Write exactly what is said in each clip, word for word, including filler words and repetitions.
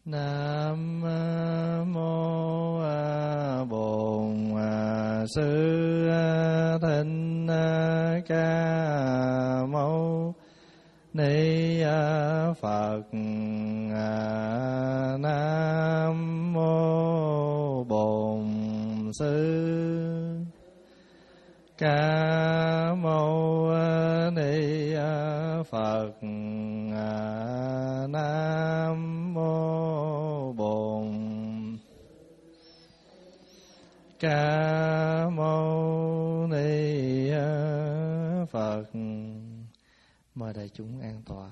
Nam mô Bổn Sư Thích Ca Mâu Ni Phật. Nam mô Bổn Sư Ca Mâu Ni Phật. Nam mô Bổn Ca Mâu Ni Phật. Mời đại chúng an tọa.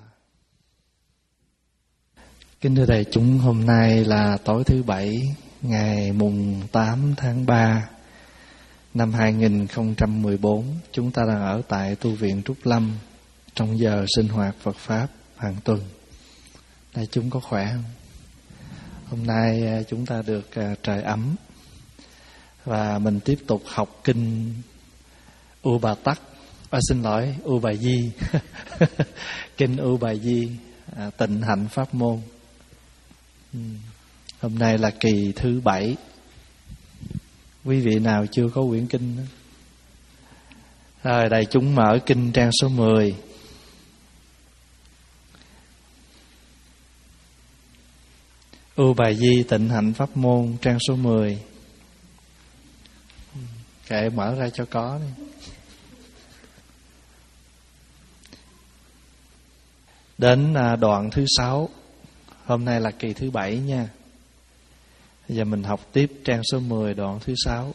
Kính thưa đại chúng, hôm nay là tối thứ Bảy, ngày mùng tám tháng ba năm hai nghìn không trăm mười bốn. Chúng ta đang ở tại tu viện Trúc Lâm trong giờ sinh hoạt Phật Pháp hàng tuần. Đại chúng có khỏe không? Hôm nay chúng ta được trời ấm và mình tiếp tục học kinh U Bà Tắc. À, xin lỗi, U Bà Di. Kinh U Bà Di, à, Tịnh Hạnh Pháp Môn. Hôm nay là kỳ thứ bảy. Quý vị nào chưa có quyển kinh đó? Rồi, đại chúng mở kinh trang số mười. U Bà Di Tịnh Hạnh Pháp Môn, trang số mười. Kệ mở ra cho có đi. Đến đoạn thứ sáu. Hôm nay là kỳ thứ bảy nha. Bây giờ mình học tiếp trang số mười, đoạn thứ sáu.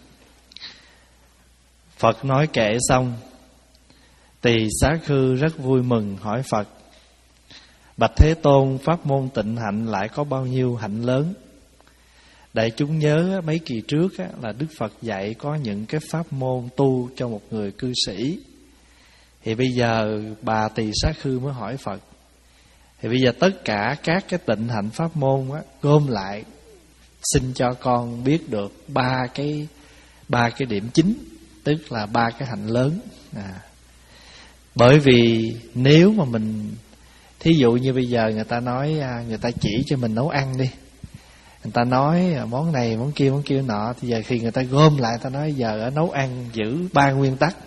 Phật nói kệ xong, Tỳ Xá Khư rất vui mừng hỏi Phật: Bạch Thế Tôn, pháp môn tịnh hạnh lại có bao nhiêu hạnh lớn? Đại chúng nhớ mấy kỳ trước là Đức Phật dạy có những cái pháp môn tu cho một người cư sĩ. Thì bây giờ bà Tỳ Xá Khư mới hỏi Phật: Thì bây giờ tất cả các cái tịnh hạnh pháp môn á, gom lại, xin cho con biết được ba cái ba cái điểm chính, tức là ba cái hạnh lớn. À, bởi vì nếu mà mình, thí dụ như bây giờ người ta nói, người ta chỉ cho mình nấu ăn đi, người ta nói món này món kia món kia nọ, thì giờ khi người ta gom lại, ta nói giờ ở nấu ăn giữ ba nguyên tắc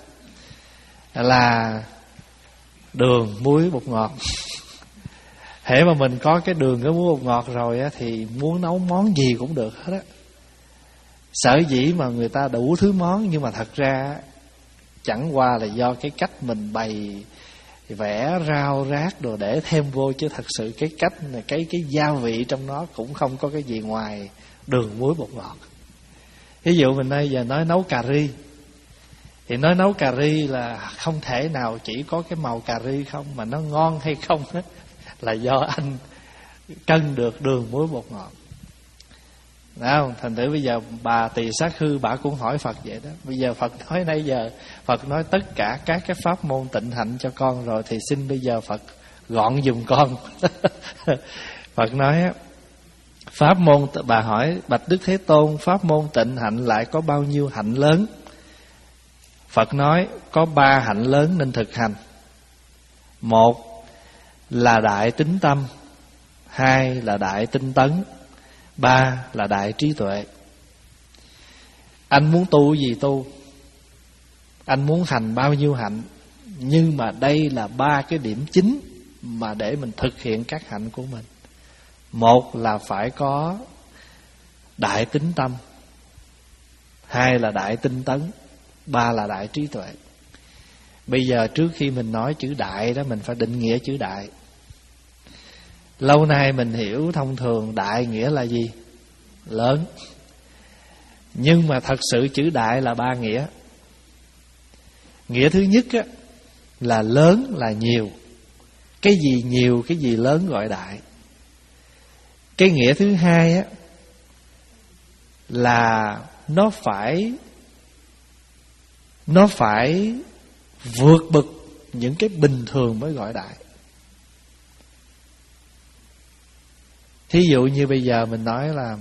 là đường, muối, bột ngọt. Hễ mà mình có cái đường, cái muối, bột ngọt rồi á, thì muốn nấu món gì cũng được hết á. Sở dĩ mà người ta đủ thứ món, nhưng mà thật ra chẳng qua là do cái cách mình bày vẽ rau rác đồ để thêm vô, chứ thật sự cái cách cái cái gia vị trong nó cũng không có cái gì ngoài đường, muối, bột ngọt. Ví dụ mình bây giờ nói nấu cà ri, thì nói nấu cà ri là không thể nào chỉ có cái màu cà ri không, mà nó ngon hay không á là do anh cân được đường, muối, bột ngọt. Đấy không? Thành thử bây giờ bà Tỳ Xá Khư bà cũng hỏi Phật vậy đó. Bây giờ Phật nói nãy giờ, Phật nói tất cả các cái pháp môn tịnh hạnh cho con rồi, thì xin bây giờ Phật gọn giùm con. Phật nói pháp môn, bà hỏi Bạch Đức Thế Tôn, pháp môn tịnh hạnh lại có bao nhiêu hạnh lớn? Phật nói có ba hạnh lớn nên thực hành. Một là đại tín tâm, hai là đại tinh tấn, ba là đại trí tuệ. Anh muốn tu gì tu, anh muốn hành bao nhiêu hạnh, nhưng mà đây là ba cái điểm chính mà để mình thực hiện các hạnh của mình. Một là phải có đại tín tâm, hai là đại tinh tấn, ba là đại trí tuệ. Bây giờ trước khi mình nói chữ đại đó, mình phải định nghĩa chữ đại. Lâu nay mình hiểu thông thường đại nghĩa là gì? Lớn. Nhưng mà thật sự chữ đại là ba nghĩa. Nghĩa thứ nhất á, là lớn là nhiều. Cái gì nhiều, cái gì lớn gọi đại. Cái nghĩa thứ hai á, là nó phải Nó phải vượt bậc những cái bình thường mới gọi đại. Thí dụ như bây giờ mình nói là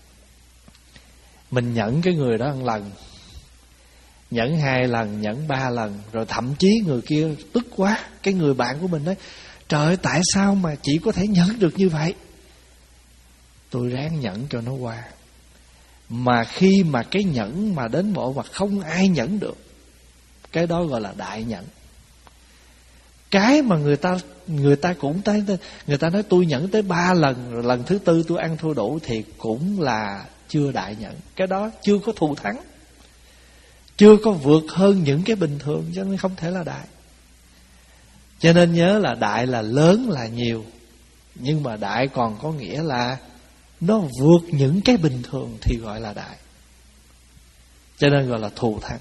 mình nhẫn cái người đó một lần, nhẫn hai lần, nhẫn ba lần, rồi thậm chí người kia tức quá, cái người bạn của mình nói: Trời ơi, tại sao mà chị có thể nhẫn được như vậy? tôi ráng nhẫn cho nó qua. Mà khi mà cái nhẫn mà đến bộ mà không ai nhẫn được, cái đó gọi là đại nhẫn. Cái mà người ta người ta cũng tới, người ta nói tôi nhẫn tới ba lần, rồi lần thứ tư tôi ăn thua đủ, thì cũng là chưa đại nhẫn. Cái đó chưa có thù thắng, chưa có vượt hơn những cái bình thường, cho nên không thể là đại. Cho nên nhớ là đại là lớn là nhiều, nhưng mà đại còn có nghĩa là nó vượt những cái bình thường thì gọi là đại. Cho nên gọi là thù thắng.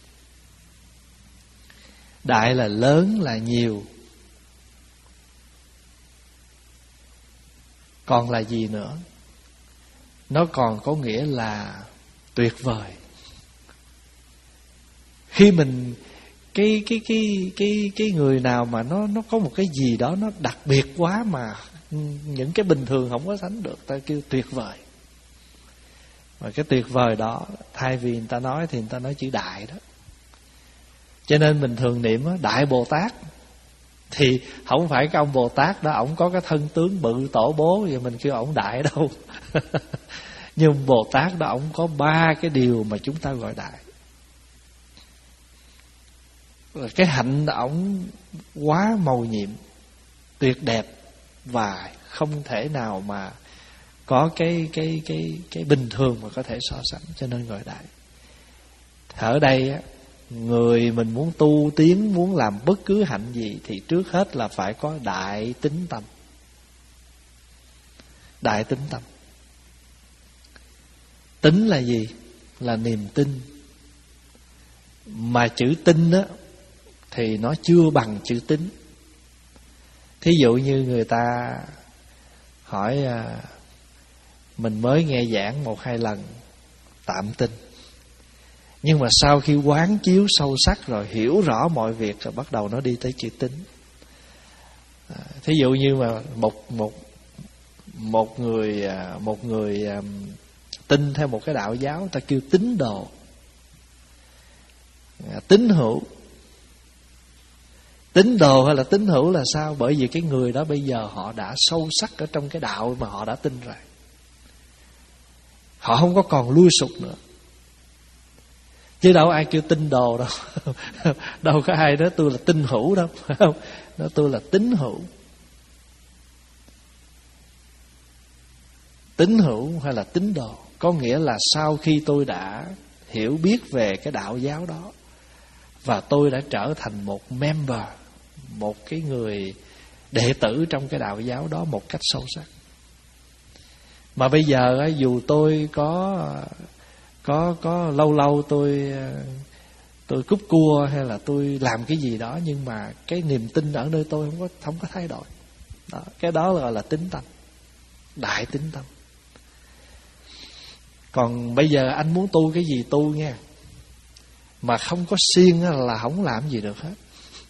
Đại là lớn là nhiều. Còn là gì nữa? Nó còn có nghĩa là tuyệt vời. Khi mình cái cái cái cái cái người nào mà nó nó có một cái gì đó nó đặc biệt quá mà những cái bình thường không có sánh được, ta kêu tuyệt vời. Và cái tuyệt vời đó, thay vì người ta nói thì người ta nói chữ đại đó. Cho nên mình thường niệm đó, Đại Bồ Tát. Thì không phải cái ông Bồ Tát đó ổng có cái thân tướng bự tổ bố, vậy mình kêu ổng đại đâu. Nhưng Bồ Tát đó ổng có ba cái điều mà chúng ta gọi đại. Cái hạnh ổng quá mầu nhiệm, tuyệt đẹp, và không thể nào mà có cái cái cái cái bình thường mà có thể so sánh, cho nên gọi đại. Ở đây á, người mình muốn tu tiến, muốn làm bất cứ hạnh gì thì trước hết là phải có đại tín tâm. Đại tín tâm. Tín là gì? Là niềm tin. Mà chữ tin á thì nó chưa bằng chữ tín. Thí dụ như người ta hỏi mình mới nghe giảng một hai lần, tạm tin. Nhưng mà sau khi quán chiếu sâu sắc rồi, hiểu rõ mọi việc rồi, bắt đầu nó đi tới chữ tín. Thí dụ như mà một một một người một người tin theo một cái đạo giáo, ta kêu tín đồ, tín hữu. Tín đồ hay là tín hữu là sao? Bởi vì cái người đó bây giờ họ đã sâu sắc ở trong cái đạo mà họ đã tin rồi, họ không có còn lui sụp nữa. Chứ đâu ai kêu tín đồ đâu. Đâu có ai nói tôi là tín hữu đâu. Nói tôi là tín hữu. Tín hữu hay là tín đồ có nghĩa là sau khi tôi đã hiểu biết về cái đạo giáo đó, và tôi đã trở thành một member, một cái người đệ tử trong cái đạo giáo đó một cách sâu sắc. Mà bây giờ dù tôi có có có lâu lâu tôi tôi cúp cua hay là tôi làm cái gì đó, nhưng mà cái niềm tin ở nơi tôi không có không có thay đổi. Đó, cái đó gọi là tín tâm, đại tín tâm. Còn bây giờ anh muốn tu cái gì tu nha, mà không có siêng là không làm gì được hết.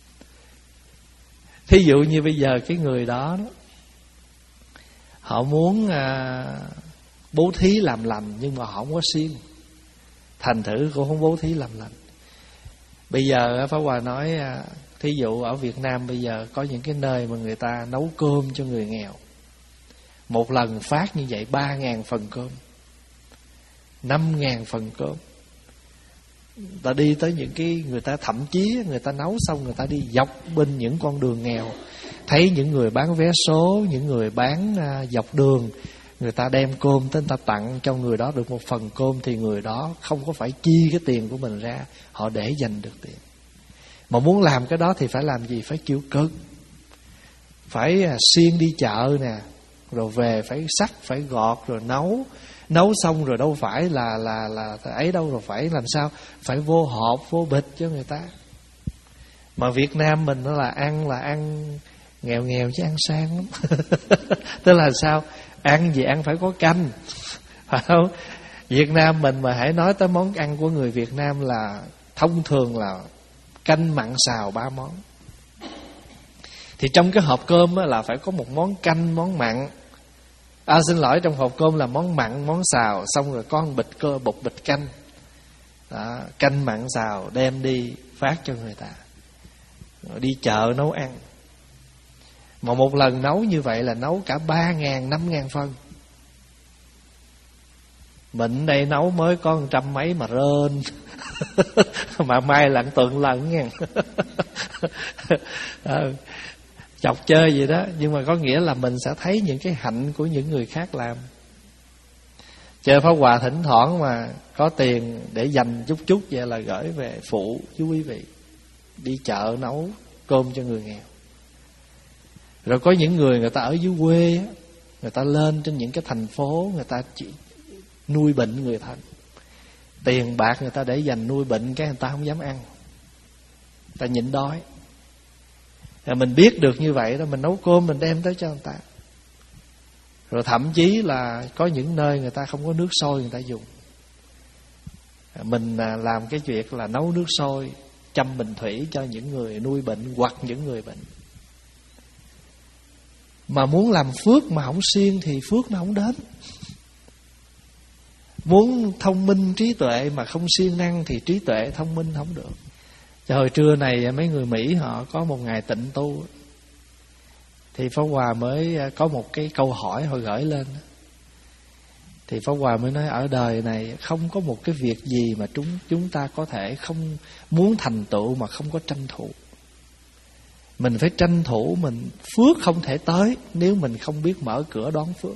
Thí dụ như bây giờ cái người đó, đó họ muốn à, bố thí làm lành, nhưng mà họ không có siêng, thành thử cũng không bố thí làm lành. Bây giờ Pháp Hòa nói, thí dụ ở Việt Nam bây giờ có những cái nơi mà người ta nấu cơm cho người nghèo, một lần phát như vậy ba ngàn phần cơm, năm ngàn phần cơm. Ta đi tới những cái, người ta thậm chí người ta nấu xong, người ta đi dọc bên những con đường nghèo, thấy những người bán vé số, những người bán uh, dọc đường, người ta đem cơm tới, người ta tặng cho người đó được một phần cơm, thì người đó không có phải chi cái tiền của mình ra, họ để dành được tiền. Mà muốn làm cái đó thì phải làm gì? Phải chịu cực, phải uh, siêng đi chợ nè, rồi về phải xắt, phải gọt, rồi nấu. Nấu xong rồi đâu phải là là là ấy đâu, rồi phải làm sao? Phải vô hộp, vô bịch cho người ta. Mà Việt Nam mình nó là ăn là ăn nghèo nghèo chứ ăn sang lắm. Tức là sao? Ăn gì ăn phải có canh, phải không? Việt Nam mình mà hãy nói tới món ăn của người Việt Nam là thông thường là canh mặn xào ba món. Thì trong cái hộp cơm là phải có một món canh, món mặn. À xin lỗi, trong hộp cơm là món mặn, món xào, xong rồi có một bịch cơ, bột bịch canh. Đó, canh mặn xào đem đi phát cho người ta, rồi đi chợ nấu ăn. Mà một lần nấu như vậy là nấu cả ba ngàn, năm ngàn phân. Mình đây nấu mới có một trăm mấy mà rên. Mà mai lặn tuần lần nha. Ừ, chọc chơi vậy đó. Nhưng mà có nghĩa là mình sẽ thấy những cái hạnh của những người khác làm. Chơi Pháp Hòa thỉnh thoảng mà có tiền để dành chút chút vậy là gửi về phụ với quý vị. Đi chợ nấu cơm cho người nghèo. Rồi có những người người ta ở dưới quê á, người ta lên trên những cái thành phố, người ta chỉ nuôi bệnh người thân. Tiền bạc người ta để dành nuôi bệnh, cái người ta không dám ăn, người ta nhịn đói. Rồi mình biết được như vậy đó, mình nấu cơm mình đem tới cho người ta. Rồi thậm chí là có những nơi người ta không có nước sôi người ta dùng, mình làm cái việc là nấu nước sôi châm bình thủy cho những người nuôi bệnh hoặc những người bệnh. Mà muốn làm phước mà không siêng thì phước nó không đến. Muốn thông minh trí tuệ mà không siêng năng thì trí tuệ thông minh không được. Cho hồi trưa này mấy người Mỹ họ có một ngày tịnh tu, thì Pháp Hòa mới có một cái câu hỏi họ gửi lên. Thì Pháp Hòa mới nói ở đời này không có một cái việc gì mà chúng chúng ta có thể không muốn thành tựu mà không có tranh thủ. Mình phải tranh thủ, mình phước không thể tới nếu mình không biết mở cửa đón phước.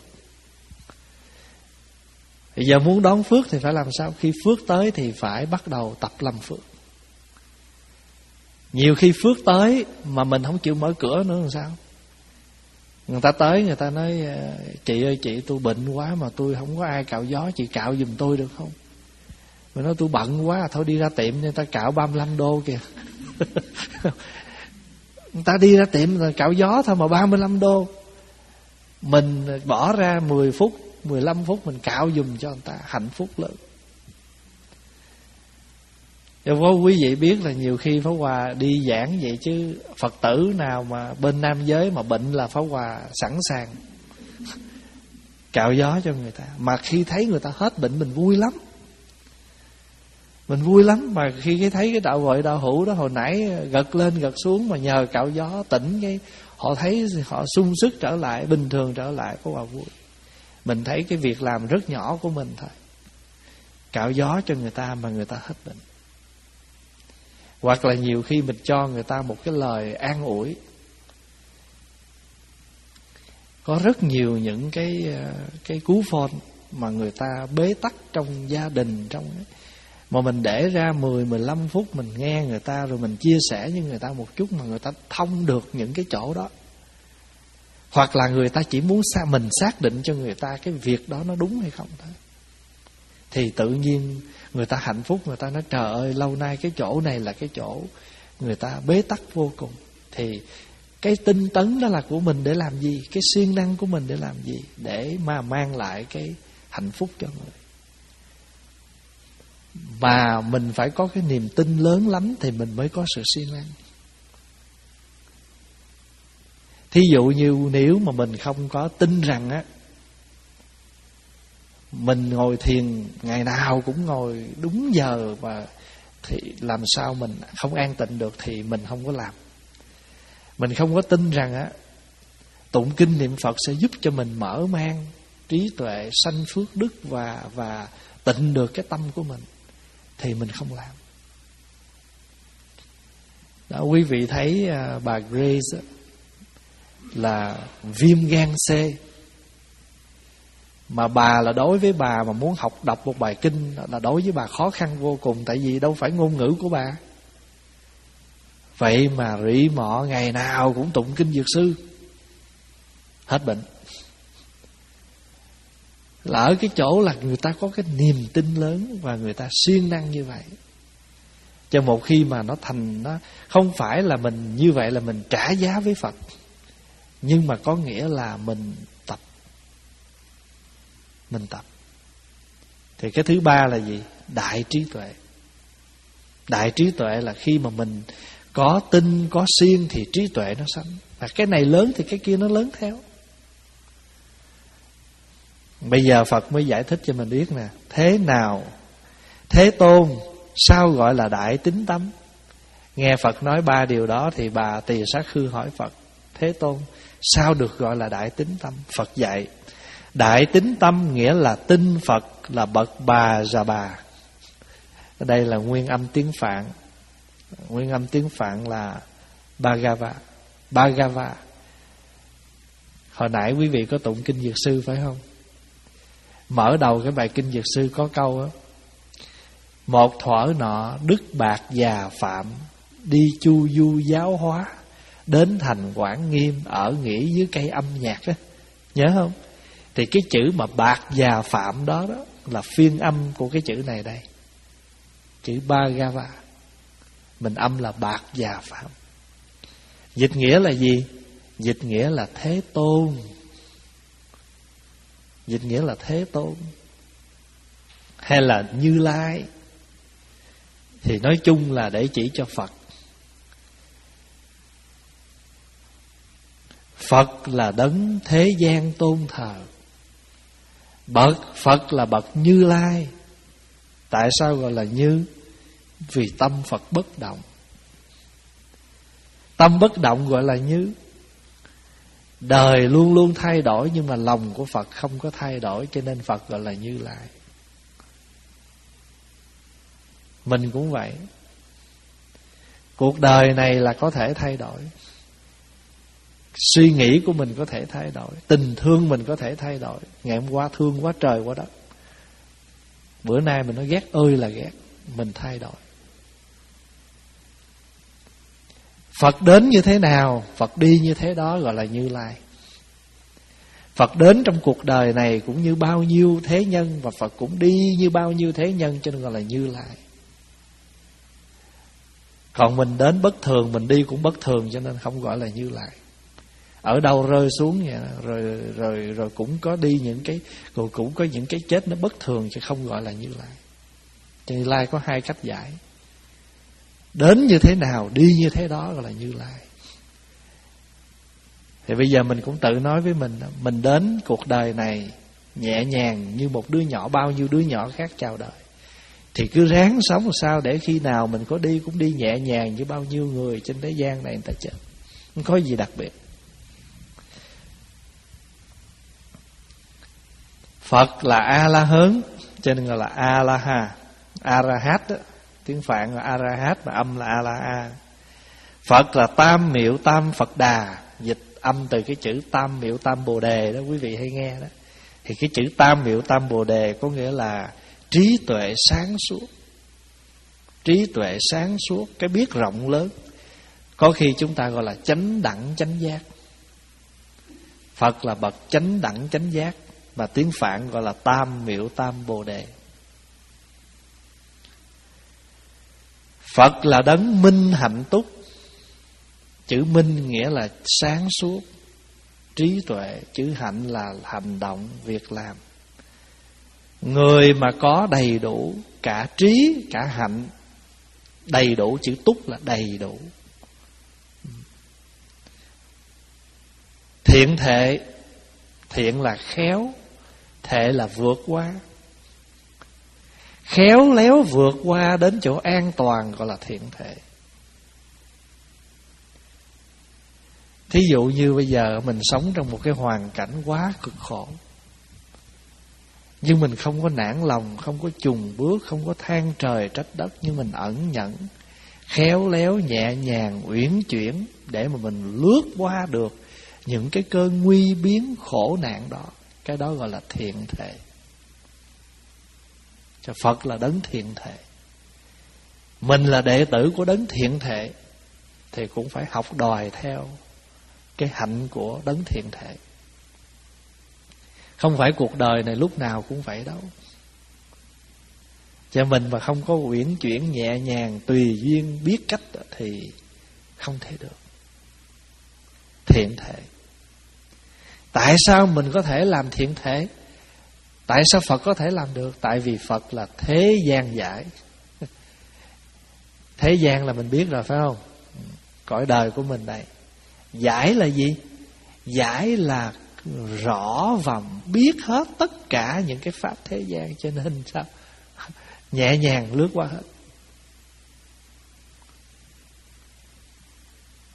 Bây giờ muốn đón phước thì phải làm sao? Khi phước tới thì phải bắt đầu tập làm phước. Nhiều khi phước tới mà mình không chịu mở cửa nữa làm sao? Người ta tới người ta nói chị ơi chị tôi bệnh quá mà tôi không có ai cạo gió, chị cạo giùm tôi được không? Mình nói tôi bận quá, thôi đi ra tiệm người ta cạo ba mươi lăm đô kìa. Người ta đi ra tiệm rồi cạo gió thôi mà ba mươi lăm đô. Mình bỏ ra mười phút, mười lăm phút mình cạo giùm cho người ta, hạnh phúc lớn. Nếu có quý vị biết là nhiều khi Pháp Hòa đi giảng vậy chứ Phật tử nào mà bên nam giới mà bệnh là Pháp Hòa sẵn sàng cạo gió cho người ta. Mà khi thấy người ta hết bệnh mình vui lắm. Mình vui lắm. Mà khi thấy cái đạo gọi đạo hữu đó hồi nãy gật lên gật xuống mà nhờ cạo gió tỉnh cái họ thấy họ sung sức trở lại, bình thường trở lại, Pháp Hòa vui. Mình thấy cái việc làm rất nhỏ của mình thôi, cạo gió cho người ta mà người ta hết bệnh. Hoặc là nhiều khi mình cho người ta một cái lời an ủi. Có rất nhiều những cái cái cú phone mà người ta bế tắc trong gia đình, trong mà mình để ra mười mười lăm phút mình nghe người ta, rồi mình chia sẻ với người ta một chút mà người ta thông được những cái chỗ đó. Hoặc là người ta chỉ muốn xa mình xác định cho người ta cái việc đó nó đúng hay không thôi. Thì tự nhiên người ta hạnh phúc, người ta nói trời ơi lâu nay cái chỗ này là cái chỗ người ta bế tắc vô cùng. Thì cái tinh tấn đó là của mình để làm gì? Cái siêng năng của mình để làm gì? Để mà mang lại cái hạnh phúc cho người. Và mình phải có cái niềm tin lớn lắm thì mình mới có sự siêng năng. Thí dụ như nếu mà mình không có tin rằng á, mình ngồi thiền ngày nào cũng ngồi đúng giờ và thì làm sao mình không an tịnh được thì mình không có làm. Mình không có tin rằng á tụng kinh niệm Phật sẽ giúp cho mình mở mang trí tuệ, sanh phước đức và và tịnh được cái tâm của mình thì mình không làm. Đó, quý vị thấy à, bà Grace á, là viêm gan C. Mà bà là đối với bà mà muốn học đọc một bài kinh là đối với bà khó khăn vô cùng. Tại vì đâu phải ngôn ngữ của bà. Vậy mà rỉ mọ ngày nào cũng tụng kinh Dược Sư, hết bệnh. Là ở cái chỗ là người ta có cái niềm tin lớn và người ta siêng năng như vậy. Cho một khi mà nó thành, nó không phải là mình như vậy là mình trả giá với Phật, nhưng mà có nghĩa là mình tập. Mình tập. Thì cái thứ ba là gì? Đại trí tuệ. Đại trí tuệ là khi mà mình có tin, có siêng thì trí tuệ nó sanh. Và cái này lớn thì cái kia nó lớn theo. Bây giờ Phật mới giải thích cho mình biết nè. Thế nào Thế Tôn sao gọi là đại tín tâm? Nghe Phật nói ba điều đó thì bà Tỳ Sát Khư hỏi Phật: Thế Tôn sao được gọi là đại tín tâm? Phật dạy: Đại tín tâm nghĩa là tin Phật là bậc bà già bà. Đây là nguyên âm tiếng Phạn. Nguyên âm tiếng Phạn là Bhagava. Bhagava. Hồi nãy quý vị có tụng kinh Dược Sư phải không? Mở đầu cái bài kinh Dược Sư có câu đó: một thuở nọ Đức Bạc Già Phạm đi chu du giáo hóa, đến thành Quảng Nghiêm ở nghỉ dưới cây âm nhạc á. Nhớ không? Thì cái chữ mà Bạc Già Phạm đó, đó là phiên âm của cái chữ này đây. Chữ Bhagava mình âm là Bạc Già Phạm. Dịch nghĩa là gì? Dịch nghĩa là Thế Tôn. Dịch nghĩa là Thế Tôn hay là Như Lai, thì nói chung là để chỉ cho Phật. Phật là đấng thế gian tôn thờ. Bậc Phật là bậc Như Lai. Tại sao gọi là Như? Vì tâm Phật bất động. Tâm bất động gọi là Như. Đời luôn luôn thay đổi, nhưng mà lòng của Phật không có thay đổi, cho nên Phật gọi là Như Lai. Mình cũng vậy. Cuộc đời này là có thể thay đổi. Suy nghĩ của mình có thể thay đổi, tình thương mình có thể thay đổi. Ngày hôm qua thương quá trời quá đất, bữa nay mình nói ghét ơi là ghét. Mình thay đổi. Phật đến như thế nào, Phật đi như thế đó, gọi là Như Lai. Phật đến trong cuộc đời này cũng như bao nhiêu thế nhân, và Phật cũng đi như bao nhiêu thế nhân, cho nên gọi là Như Lai. Còn mình đến bất thường, mình đi cũng bất thường, cho nên không gọi là Như Lai. Ở đâu rơi xuống vậy, rồi rồi rồi cũng có đi những cái, rồi cũng có những cái chết nó bất thường, chứ không gọi là Như Lai. Như Lai có hai cách giải. Đến như thế nào, đi như thế đó, gọi là Như Lai. Thì bây giờ mình cũng tự nói với mình, mình đến cuộc đời này nhẹ nhàng như một đứa nhỏ, bao nhiêu đứa nhỏ khác chào đời. Thì cứ ráng sống làm sao để khi nào mình có đi cũng đi nhẹ nhàng như bao nhiêu người trên thế gian này người ta chết. Không có gì đặc biệt. Phật là A-la-hớn, cho nên gọi là A-la-ha. A-ra-hát đó, tiếng Phạn là A-ra-hát, mà âm là A-la-a. Phật là Tam Miệu Tam Phật Đà. Dịch âm từ cái chữ Tam Miệu Tam Bồ Đề đó, quý vị hay nghe đó. Thì cái chữ Tam Miệu Tam Bồ Đề có nghĩa là trí tuệ sáng suốt. Trí tuệ sáng suốt, cái biết rộng lớn. Có khi chúng ta gọi là chánh đẳng chánh giác. Phật là bậc chánh đẳng chánh giác, mà tiếng Phạn gọi là Tam Miệu Tam Bồ Đề. Phật là đấng minh hạnh túc. Chữ minh nghĩa là sáng suốt, trí tuệ. Chữ hạnh là hành động, việc làm. Người mà có đầy đủ cả trí cả hạnh. Đầy đủ, chữ túc là đầy đủ. Thiện thệ. Thiện là khéo, thệ là vượt qua. Khéo léo vượt qua đến chỗ an toàn gọi là thiện thệ. Thí dụ như bây giờ mình sống trong một cái hoàn cảnh quá cực khổ, nhưng mình không có nản lòng, không có chùn bước, không có than trời trách đất, nhưng mình ẩn nhẫn, khéo léo nhẹ nhàng uyển chuyển để mà mình lướt qua được những cái cơn nguy biến khổ nạn đó. Cái đó gọi là thiện thệ. Cho Phật là đấng thiện thệ. Mình là đệ tử của đấng thiện thệ thì cũng phải học đòi theo cái hạnh của đấng thiện thệ. Không phải cuộc đời này lúc nào cũng vậy đâu. Cho mình mà không có uyển chuyển nhẹ nhàng tùy duyên biết cách thì không thể được thiện thể. Tại sao mình có thể làm thiện thể? Tại sao Phật có thể làm được? Tại vì Phật là thế gian giải. Thế gian là mình biết rồi phải không? Cõi đời của mình đây. Giải là gì? Giải là rõ và biết hết tất cả những cái pháp thế gian, cho nên sao? Nhẹ nhàng lướt qua hết.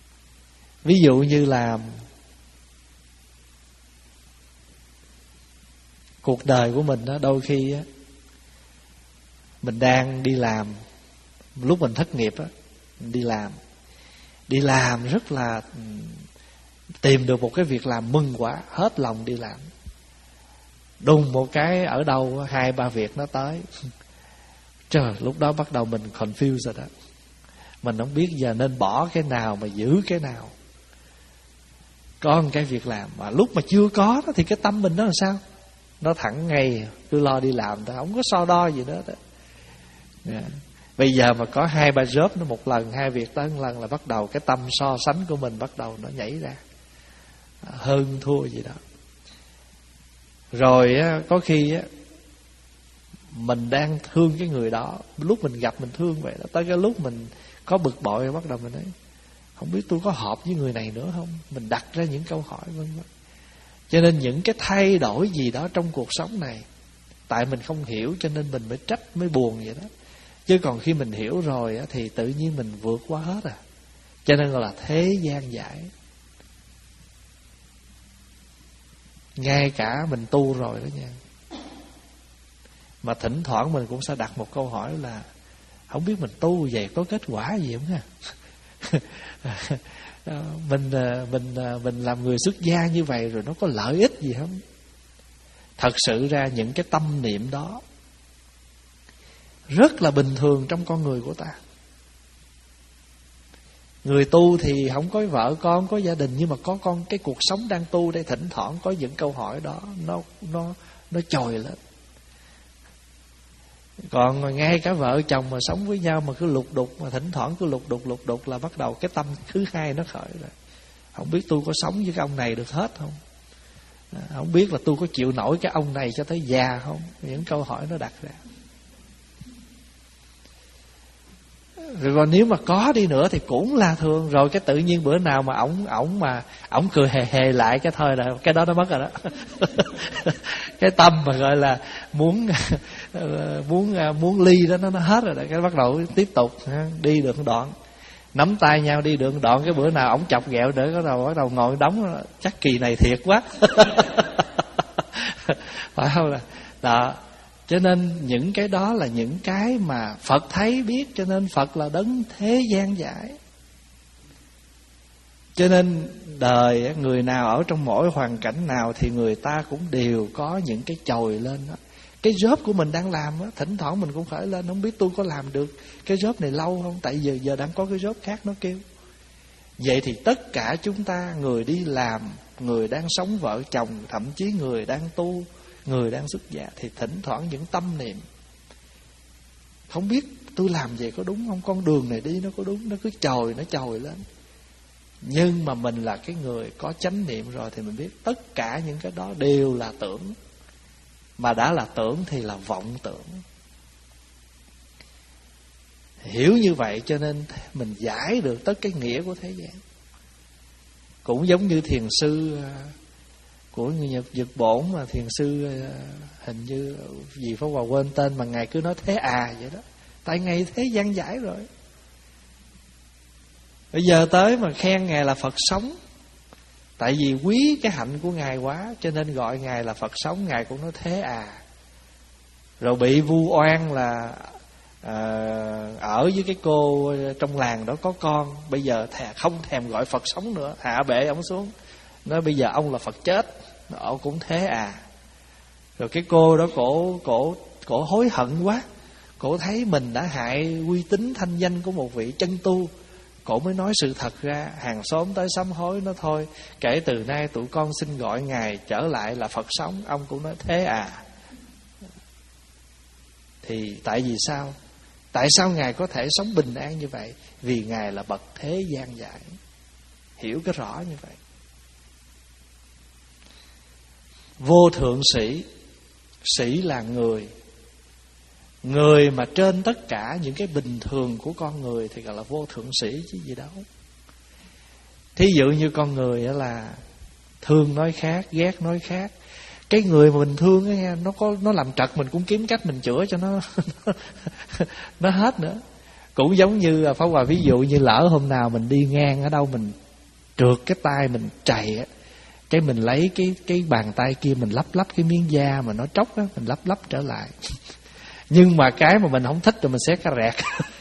Ví dụ như là Cuộc đời của mình đó, đôi khi á, mình đang đi làm, lúc mình thất nghiệp á, mình đi làm đi làm rất là tìm được một cái việc làm mừng quá, hết lòng đi làm. Đùng một cái ở đâu hai ba việc nó tới. Trời, lúc đó bắt đầu mình confused rồi đó. Mình không biết giờ nên bỏ cái nào mà giữ cái nào. Có một cái việc làm mà lúc mà chưa có đó, thì cái tâm mình nó làm sao? Nó thẳng ngay, cứ lo đi làm thôi, không có so đo gì nữa đó. Yeah. Bây giờ mà có hai ba job nó một lần, hai việc tới một lần là bắt đầu cái tâm so sánh của mình bắt đầu nó nhảy ra, hơn thua gì đó. Rồi á, có khi á, mình đang thương cái người đó, lúc mình gặp mình thương vậy đó, tới cái lúc mình có bực bội bắt đầu mình nói không biết tôi có hợp với người này nữa không. Mình đặt ra những câu hỏi vân vân. Cho nên những cái thay đổi gì đó trong cuộc sống này, tại mình không hiểu cho nên mình mới trách, mới buồn vậy đó. Chứ còn khi mình hiểu rồi á, thì tự nhiên mình vượt qua hết à. Cho nên gọi là thế gian giải. Ngay cả mình tu rồi đó nha, mà thỉnh thoảng mình cũng sẽ đặt một câu hỏi là không biết mình tu vậy có kết quả gì không ha. Mình mình mình làm người xuất gia như vậy rồi nó có lợi ích gì không? Thật sự ra những cái tâm niệm đó rất là bình thường trong con người của ta. Người tu thì không có vợ con, có gia đình, nhưng mà có con cái cuộc sống đang tu đây, thỉnh thoảng có những câu hỏi đó nó nó nó trồi lên. Còn ngay cả vợ chồng mà sống với nhau mà cứ lục đục, mà thỉnh thoảng cứ lục đục lục đục là bắt đầu cái tâm thứ hai nó khởi rồi. Không biết tôi có sống với cái ông này được hết không? Không biết là tôi có chịu nổi cái ông này cho tới già không? Những câu hỏi nó đặt ra. Rồi còn nếu mà có đi nữa thì cũng là thường. Rồi cái tự nhiên bữa nào mà ổng ổng mà ổng cười hề hề lại cái thôi là cái đó nó mất rồi đó. Cái tâm mà gọi là muốn muốn muốn ly đó nó nó hết rồi đó. Cái bắt đầu tiếp tục đi được đoạn, nắm tay nhau đi được đoạn. Cái bữa nào ổng chọc ghẹo để bắt đầu bắt đầu ngồi đóng, chắc kỳ này thiệt quá. Phải không? Là đó. Cho nên những cái đó là những cái mà Phật thấy biết. Cho nên Phật là đấng thế gian giải. Cho nên đời người nào ở trong mỗi hoàn cảnh nào thì người ta cũng đều có những cái chồi lên đó. Cái job của mình đang làm đó, thỉnh thoảng mình cũng khởi lên, không biết tôi có làm được cái job này lâu không, tại giờ giờ đang có cái job khác nó kêu. Vậy thì tất cả chúng ta, người đi làm, người đang sống vợ chồng, thậm chí người đang tu, người đang xuất gia, thì thỉnh thoảng những tâm niệm không biết tôi làm vậy có đúng không, con đường này đi nó có đúng, nó cứ chồi nó chồi lên. Nhưng mà mình là cái người có chánh niệm rồi thì mình biết tất cả những cái đó đều là tưởng. Mà đã là tưởng thì là vọng tưởng. Hiểu như vậy cho nên mình giải được tất cái nghĩa của thế gian. Cũng giống như thiền sư của người Nhật Nhật Bổn, mà thiền sư hình như gì Pháp Hòa quên tên, mà ngài cứ nói thế à vậy đó. Tại ngài thế gian giải rồi. Bây giờ tới mà khen ngài là Phật sống, tại vì quý cái hạnh của ngài quá cho nên gọi ngài là Phật sống. Ngài cũng nói thế à. Rồi bị vu oan là à, ở với cái cô trong làng đó có con, bây giờ thà không thèm gọi Phật sống nữa, hạ bệ ông xuống, nói bây giờ ông là Phật chết. Ông cũng thế à. Rồi cái cô đó cổ cổ cổ hối hận quá, cổ thấy mình đã hại uy tín thanh danh của một vị chân tu, cổ mới nói sự thật ra. Hàng xóm tới sám hối, nó thôi kể từ nay tụi con xin gọi ngài trở lại là Phật sống. Ông cũng nói thế à. Thì tại vì sao? Tại sao ngài có thể sống bình an như vậy? Vì ngài là bậc thế gian giải. Hiểu cái rõ như vậy. Vô thượng sĩ. Sĩ là người. Người mà trên tất cả những cái bình thường của con người thì gọi là vô thượng sĩ chứ gì đâu. Thí dụ như con người là thương nói khác, ghét nói khác. Cái người mà mình thương ấy, nó có nó làm trật mình cũng kiếm cách mình chữa cho nó nó hết nữa. Cũng giống như Pháp Hòa ví dụ như lỡ hôm nào mình đi ngang ở đâu mình trượt cái tay mình trầy á, Cái mình lấy cái cái bàn tay kia mình lắp lắp cái miếng da mà nó tróc á, mình lắp lắp trở lại. Nhưng mà cái mà mình không thích rồi mình xé cái rẹt.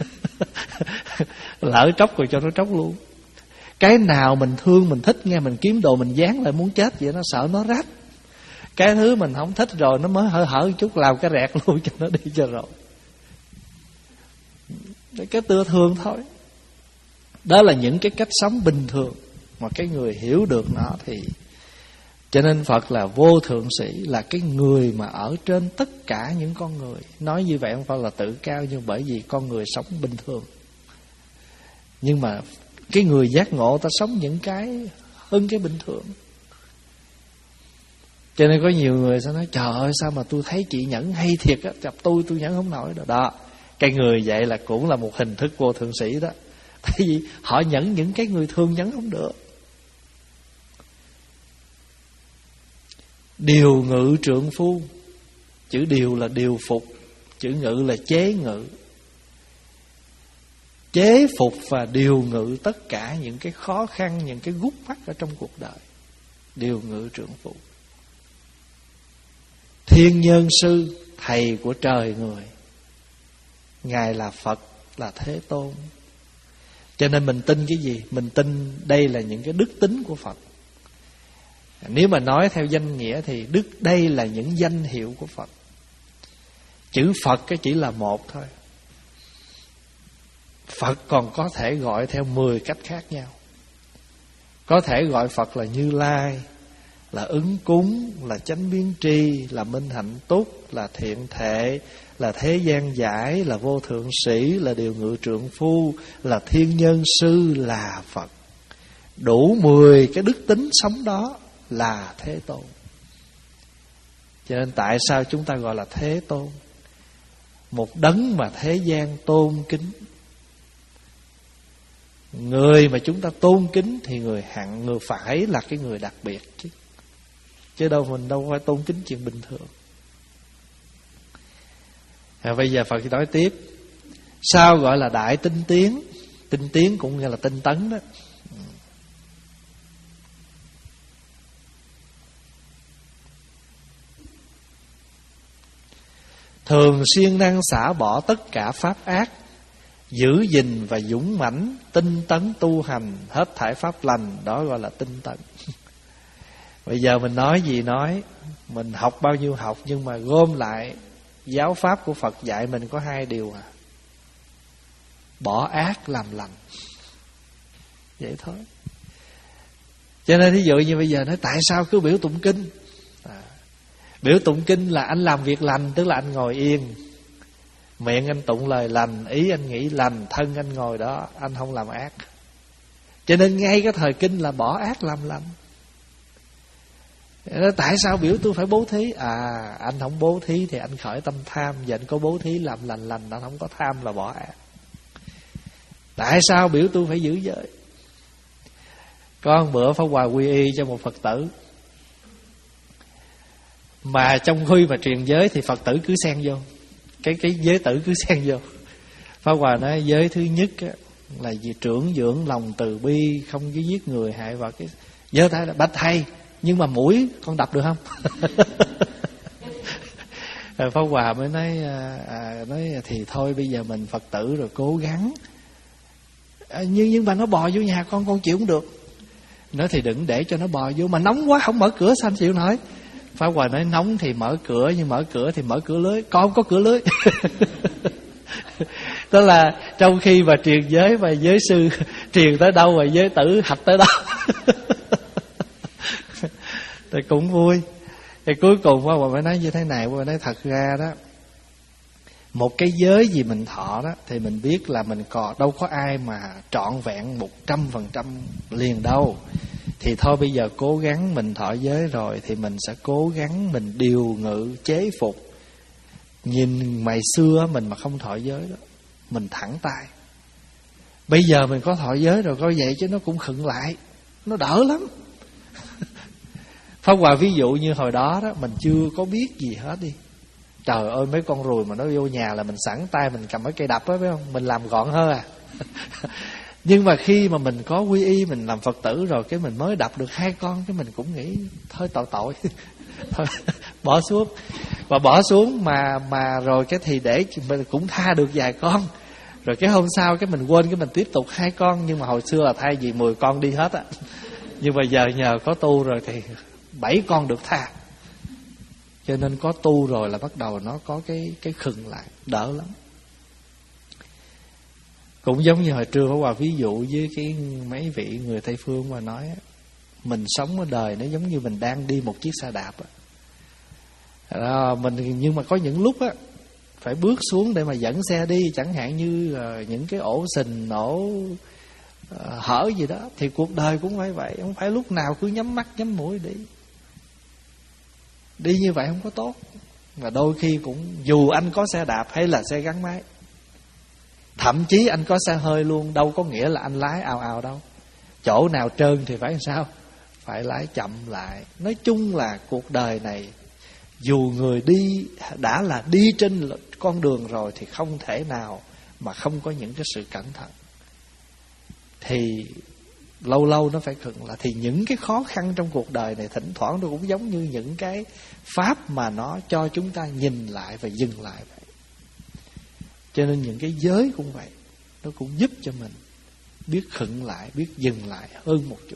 Lỡ tróc rồi cho nó tróc luôn. Cái nào mình thương mình thích nghe, mình kiếm đồ mình dán lại muốn chết vậy, nó sợ nó rách. Cái thứ mình không thích rồi nó mới hở hở chút làm cái rẹt luôn cho nó đi cho rồi. Cái tựa thường thôi. Đó là những cái cách sống bình thường mà cái người hiểu được nó thì. Cho nên Phật là vô thượng sĩ, là cái người mà ở trên tất cả những con người. Nói như vậy không phải là tự cao, nhưng bởi vì con người sống bình thường. Nhưng mà cái người giác ngộ ta sống những cái hơn cái bình thường. Cho nên có nhiều người sẽ nói trời ơi sao mà tôi thấy chị nhẫn hay thiệt á, gặp tôi tôi nhẫn không nổi đâu. Đó, cái người vậy là cũng là một hình thức vô thượng sĩ đó. Tại vì họ nhẫn những cái người thường nhẫn không được. Điều ngự trượng phu. Chữ điều là điều phục, chữ ngự là chế ngự. Chế phục và điều ngự tất cả những cái khó khăn, những cái gút mắt ở trong cuộc đời. Điều ngự trượng phu. Thiên nhân sư, thầy của trời người. Ngài là Phật, là Thế Tôn. Cho nên mình tin cái gì? Mình tin đây là những cái đức tính của Phật. Nếu mà nói theo danh nghĩa thì đức đây là những danh hiệu của Phật. Chữ Phật cái chỉ là một thôi. Phật còn có thể gọi theo mười cách khác nhau. Có thể gọi Phật là Như Lai, là ứng cúng, là chánh biến tri, là minh hạnh túc, là thiện thệ, là thế gian giải, là vô thượng sĩ, là điều ngự trượng phu, là thiên nhân sư, là Phật. Đủ mười cái đức tính sống đó là Thế Tôn. Cho nên tại sao chúng ta gọi là Thế Tôn? Một đấng mà thế gian tôn kính. Người mà chúng ta tôn kính thì người hạng, người phải là cái người đặc biệt chứ. Chứ đâu mình đâu phải tôn kính chuyện bình thường. À, bây giờ Phật nói tiếp. Sao gọi là đại tinh tiến? Tinh tiến cũng nghĩa là tinh tấn đó. Thường siêng năng xả bỏ tất cả pháp ác, giữ gìn và dũng mãnh, tinh tấn tu hành hết thảy pháp lành, đó gọi là tinh tấn. Bây giờ mình nói gì nói, mình học bao nhiêu học, nhưng mà gom lại giáo pháp của Phật dạy mình có hai điều à. Bỏ ác làm lành. Vậy thôi. Cho nên ví dụ như bây giờ nói tại sao cứ biểu tụng kinh à, biểu tụng kinh là anh làm việc lành, tức là anh ngồi yên, miệng anh tụng lời lành, ý anh nghĩ lành, thân anh ngồi đó, anh không làm ác. Cho nên ngay cái thời kinh là bỏ ác làm lành. Tại sao biểu tôi phải bố thí? À, anh không bố thí thì anh khởi tâm tham, và anh có bố thí làm lành lành, anh không có tham là bỏ ác. Tại sao biểu tôi phải giữ giới? Có một bữa Pháp Hòa quy y cho một Phật tử, mà trong khi mà truyền giới thì Phật tử cứ xen vô, cái cái giới tử cứ xen vô. Pháp Hòa nói giới thứ nhất á, là gì? Trưởng dưỡng lòng từ bi, không có giết người hại vật. Cái giới thay là bạch thầy, nhưng mà mũi con đập được không? Pháp Hòa mới nói à, nói thì thôi bây giờ mình Phật tử rồi cố gắng à, nhưng nhưng mà nó bò vô nhà con con chịu không được. Nói thì đừng để cho nó bò vô, mà nóng quá không mở cửa sao anh chịu nổi. Pháp Hòa nói nóng thì mở cửa, nhưng mở cửa thì mở cửa lưới, con không có cửa lưới. Tức là trong khi mà truyền giới và giới sư truyền tới đâu và giới tử hạch tới đó. Thì cũng vui. Thì cuối cùng Pháp Hòa mới nói như thế này, Pháp Hòa nói thật ra đó, một cái giới gì mình thọ đó thì mình biết là mình còn đâu có ai mà trọn vẹn một trăm phần trăm liền đâu. Thì thôi bây giờ cố gắng mình thọ giới rồi thì mình sẽ cố gắng mình điều ngự chế phục. Nhìn ngày xưa mình mà không thọ giới đó, mình thẳng tay. Bây giờ mình có thọ giới rồi có vậy chứ nó cũng khựng lại, nó đỡ lắm. Pháp Hòa ví dụ như hồi đó đó mình chưa có biết gì hết đi. Trời ơi mấy con ruồi mà nó vô nhà là mình sẵn tay mình cầm cái cây đập á, phải không? Mình làm gọn hơn à. Nhưng mà khi mà mình có quy y, mình làm Phật tử rồi, cái mình mới đập được hai con, cái mình cũng nghĩ thôi tội tội thôi bỏ xuống. Và bỏ xuống mà mà rồi cái thì để mình cũng tha được vài con. Rồi cái hôm sau cái mình quên, cái mình tiếp tục hai con. Nhưng mà hồi xưa là thay vì mười con đi hết á, nhưng mà giờ nhờ có tu rồi thì bảy con được tha. Cho nên có tu rồi là bắt đầu nó có cái cái khựng lại, đỡ lắm. Cũng giống như hồi trưa Pháp Hòa ví dụ với cái mấy vị người Tây Phương mà nói, mình sống ở đời nó giống như mình đang đi một chiếc xe đạp đó, mình nhưng mà có những lúc á phải bước xuống để mà dẫn xe đi, chẳng hạn như uh, những cái ổ sình, ổ uh, hở gì đó, thì cuộc đời cũng phải vậy, không phải lúc nào cứ nhắm mắt nhắm mũi đi. Đi như vậy không có tốt. Và đôi khi cũng dù anh có xe đạp hay là xe gắn máy, thậm chí anh có xe hơi luôn, đâu có nghĩa là anh lái ào ào đâu. Chỗ nào trơn thì phải làm sao? Phải lái chậm lại. Nói chung là cuộc đời này, dù người đi đã là đi trên con đường rồi thì không thể nào mà không có những cái sự cẩn thận. Thì lâu lâu nó phải khựng lại. Thì những cái khó khăn trong cuộc đời này thỉnh thoảng nó cũng giống như những cái pháp mà nó cho chúng ta nhìn lại và dừng lại vậy. Cho nên những cái giới cũng vậy, nó cũng giúp cho mình biết khựng lại, biết dừng lại hơn một chút.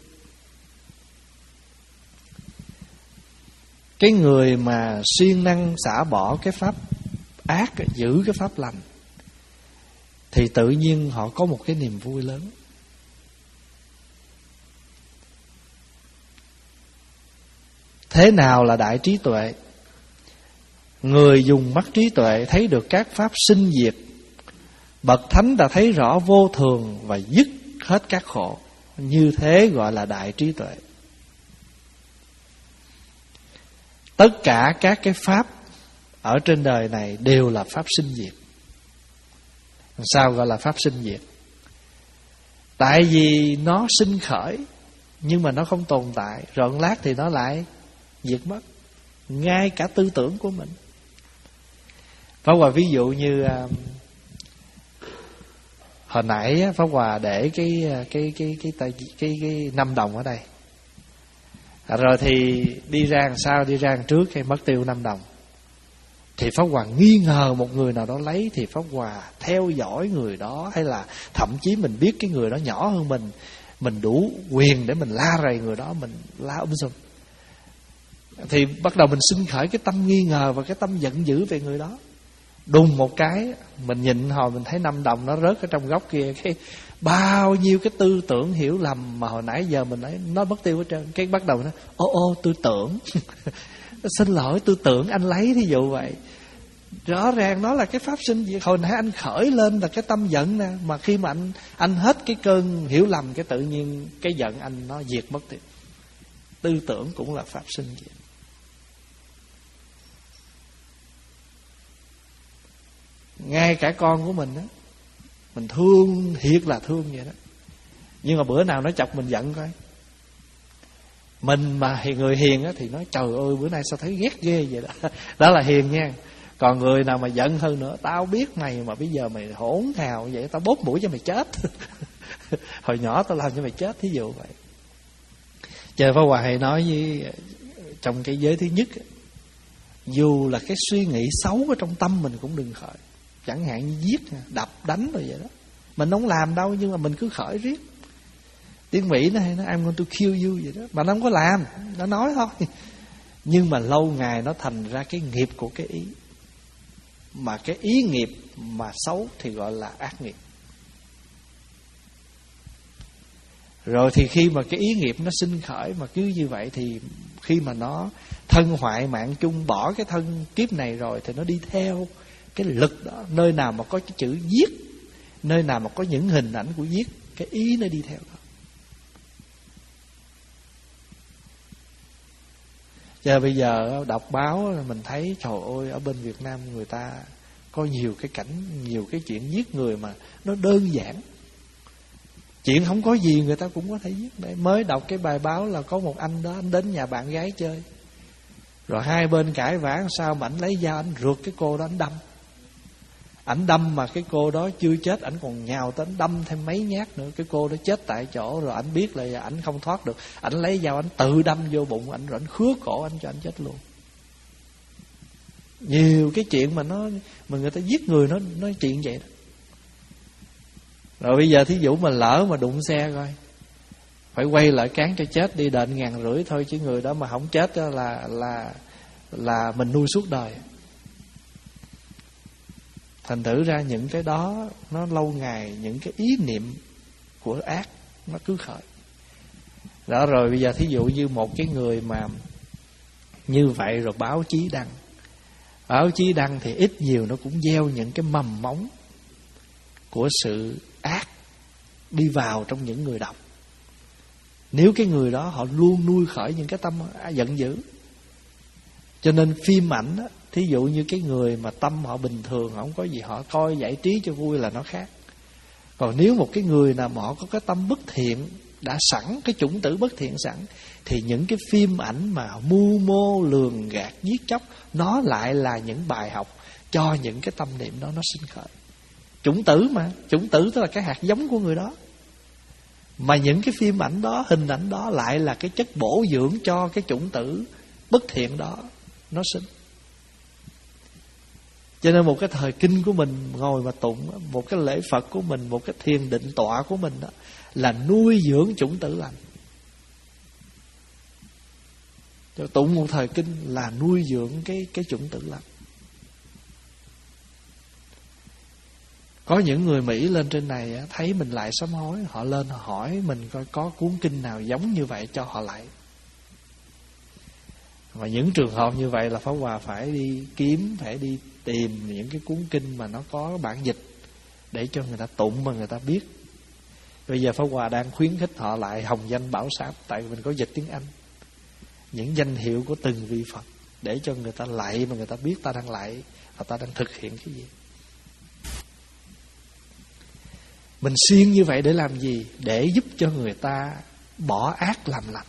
Cái người mà siêng năng xả bỏ cái pháp ác, giữ cái pháp lành, thì tự nhiên họ có một cái niềm vui lớn. Thế nào là đại trí tuệ? Người dùng mắt trí tuệ thấy được các pháp sinh diệt. Bậc thánh đã thấy rõ vô thường và dứt hết các khổ. Như thế gọi là đại trí tuệ. Tất cả các cái pháp ở trên đời này đều là pháp sinh diệt. Sao gọi là pháp sinh diệt? Tại vì nó sinh khởi nhưng mà nó không tồn tại, rồi một lát thì nó lại diệt mất. Ngay cả tư tưởng của mình. Pháp Hòa ví dụ như hồi nãy Pháp Hòa để cái cái cái cái cái cái, cái, cái năm đồng ở đây. Rồi thì đi ra làm sao, đi ra trước hay mất tiêu năm đồng. Thì Pháp Hòa nghi ngờ một người nào đó lấy, thì Pháp Hòa theo dõi người đó, hay là thậm chí mình biết cái người đó nhỏ hơn mình, mình đủ quyền để mình la rầy người đó, mình la um sùm. Thì bắt đầu mình sinh khởi cái tâm nghi ngờ và cái tâm giận dữ về người đó. Đùng một cái mình nhìn hồi mình thấy năm đồng nó rớt ở trong góc kia, cái bao nhiêu cái tư tưởng hiểu lầm mà hồi nãy giờ mình nói nó mất tiêu hết trơn. Cái bắt đầu nó ô ô tư tưởng xin lỗi tư tưởng anh lấy, thí dụ vậy. Rõ ràng nó là cái pháp sinh diệt. Hồi nãy anh khởi lên là cái tâm giận nè, mà khi mà anh anh hết cái cơn hiểu lầm, cái tự nhiên cái giận anh nó diệt mất tiêu. Tư tưởng cũng là pháp sinh diệt. Ngay cả con của mình á, mình thương thiệt là thương vậy đó, nhưng mà bữa nào nó chọc mình giận coi. Mình mà người hiền á thì nói trời ơi bữa nay sao thấy ghét ghê vậy đó. Đó là hiền nha. Còn người nào mà giận hơn nữa, tao biết mày mà bây giờ mày hỗn hào vậy, tao bóp mũi cho mày chết. Hồi nhỏ tao làm cho mày chết, thí dụ vậy. Trời, Pháp Hòa hay nói với trong cái giới thứ nhất, dù là cái suy nghĩ xấu ở trong tâm mình cũng đừng khởi. Chẳng hạn như giết, đập, đánh rồi vậy đó. Mình không làm đâu nhưng mà mình cứ khởi riết. Tiếng Mỹ nó hay nói I'm going to kill you vậy đó. Mà nó không có làm, nó nói thôi. Nhưng mà lâu ngày nó thành ra cái nghiệp của cái ý. Mà cái ý nghiệp mà xấu thì gọi là ác nghiệp. Rồi thì khi mà cái ý nghiệp nó sinh khởi mà cứ như vậy, thì khi mà nó thân hoại mạng chung, bỏ cái thân kiếp này rồi, thì nó đi theo cái lực đó. Nơi nào mà có cái chữ giết, nơi nào mà có những hình ảnh của giết, cái ý nó đi theo đó. Giờ bây giờ đọc báo mình thấy trời ơi, ở bên Việt Nam người ta có nhiều cái cảnh, nhiều cái chuyện giết người mà nó đơn giản. Chuyện không có gì người ta cũng có thể giết. Đấy, mới đọc cái bài báo là có một anh đó, anh đến nhà bạn gái chơi, rồi hai bên cãi vã sao mà anh lấy dao anh rượt cái cô đó anh đâm. Ảnh đâm mà cái cô đó chưa chết, ảnh còn nhào tới ảnh đâm thêm mấy nhát nữa. Cái cô đó chết tại chỗ rồi, ảnh biết là ảnh không thoát được, ảnh lấy dao ảnh tự đâm vô bụng ảnh, rồi ảnh khứa cổ ảnh cho ảnh chết luôn. Nhiều cái chuyện mà nó mà người ta giết người nó nói chuyện vậy đó. Rồi bây giờ thí dụ mà lỡ mà đụng xe coi, phải quay lại cán cho chết đi, đền ngàn rưỡi thôi, chứ người đó mà không chết đó là là là mình nuôi suốt đời. Thành thử ra những cái đó nó lâu ngày, những cái ý niệm của ác nó cứ khởi. Đó, rồi bây giờ thí dụ như một cái người mà như vậy rồi báo chí đăng, báo chí đăng thì ít nhiều nó cũng gieo những cái mầm móng của sự ác đi vào trong những người đọc. Nếu cái người đó họ luôn nuôi khởi những cái tâm giận dữ. Cho nên phim ảnh á, thí dụ như cái người mà tâm họ bình thường, họ không có gì, họ coi giải trí cho vui là nó khác. Còn nếu một cái người nào mà họ có cái tâm bất thiện, đã sẵn cái chủng tử bất thiện sẵn, thì những cái phim ảnh mà mưu mô lường gạt giết chóc, nó lại là những bài học cho những cái tâm niệm đó nó sinh khởi. Chủng tử mà, chủng tử tức là cái hạt giống của người đó. Mà những cái phim ảnh đó, hình ảnh đó lại là cái chất bổ dưỡng cho cái chủng tử bất thiện đó nó sinh. Cho nên một cái thời kinh của mình ngồi mà tụng, một cái lễ Phật của mình, một cái thiền định tọa của mình đó, là nuôi dưỡng chủng tử lành. Cho tụng một thời kinh là nuôi dưỡng cái cái chủng tử lành. Có những người Mỹ lên trên này thấy mình lại sám hối, họ lên họ hỏi mình coi có cuốn kinh nào giống như vậy cho họ lại. Và những trường hợp như vậy là Pháp Hòa phải đi kiếm, phải đi tìm những cái cuốn kinh mà nó có bản dịch để cho người ta tụng mà người ta biết. Bây giờ Pháp Hòa đang khuyến khích họ lại hồng danh bảo sáp, tại vì mình có dịch tiếng Anh, những danh hiệu của từng vị Phật, để cho người ta lạy mà người ta biết ta đang lạy và ta đang thực hiện cái gì. Mình siêng như vậy để làm gì? Để giúp cho người ta bỏ ác làm lành.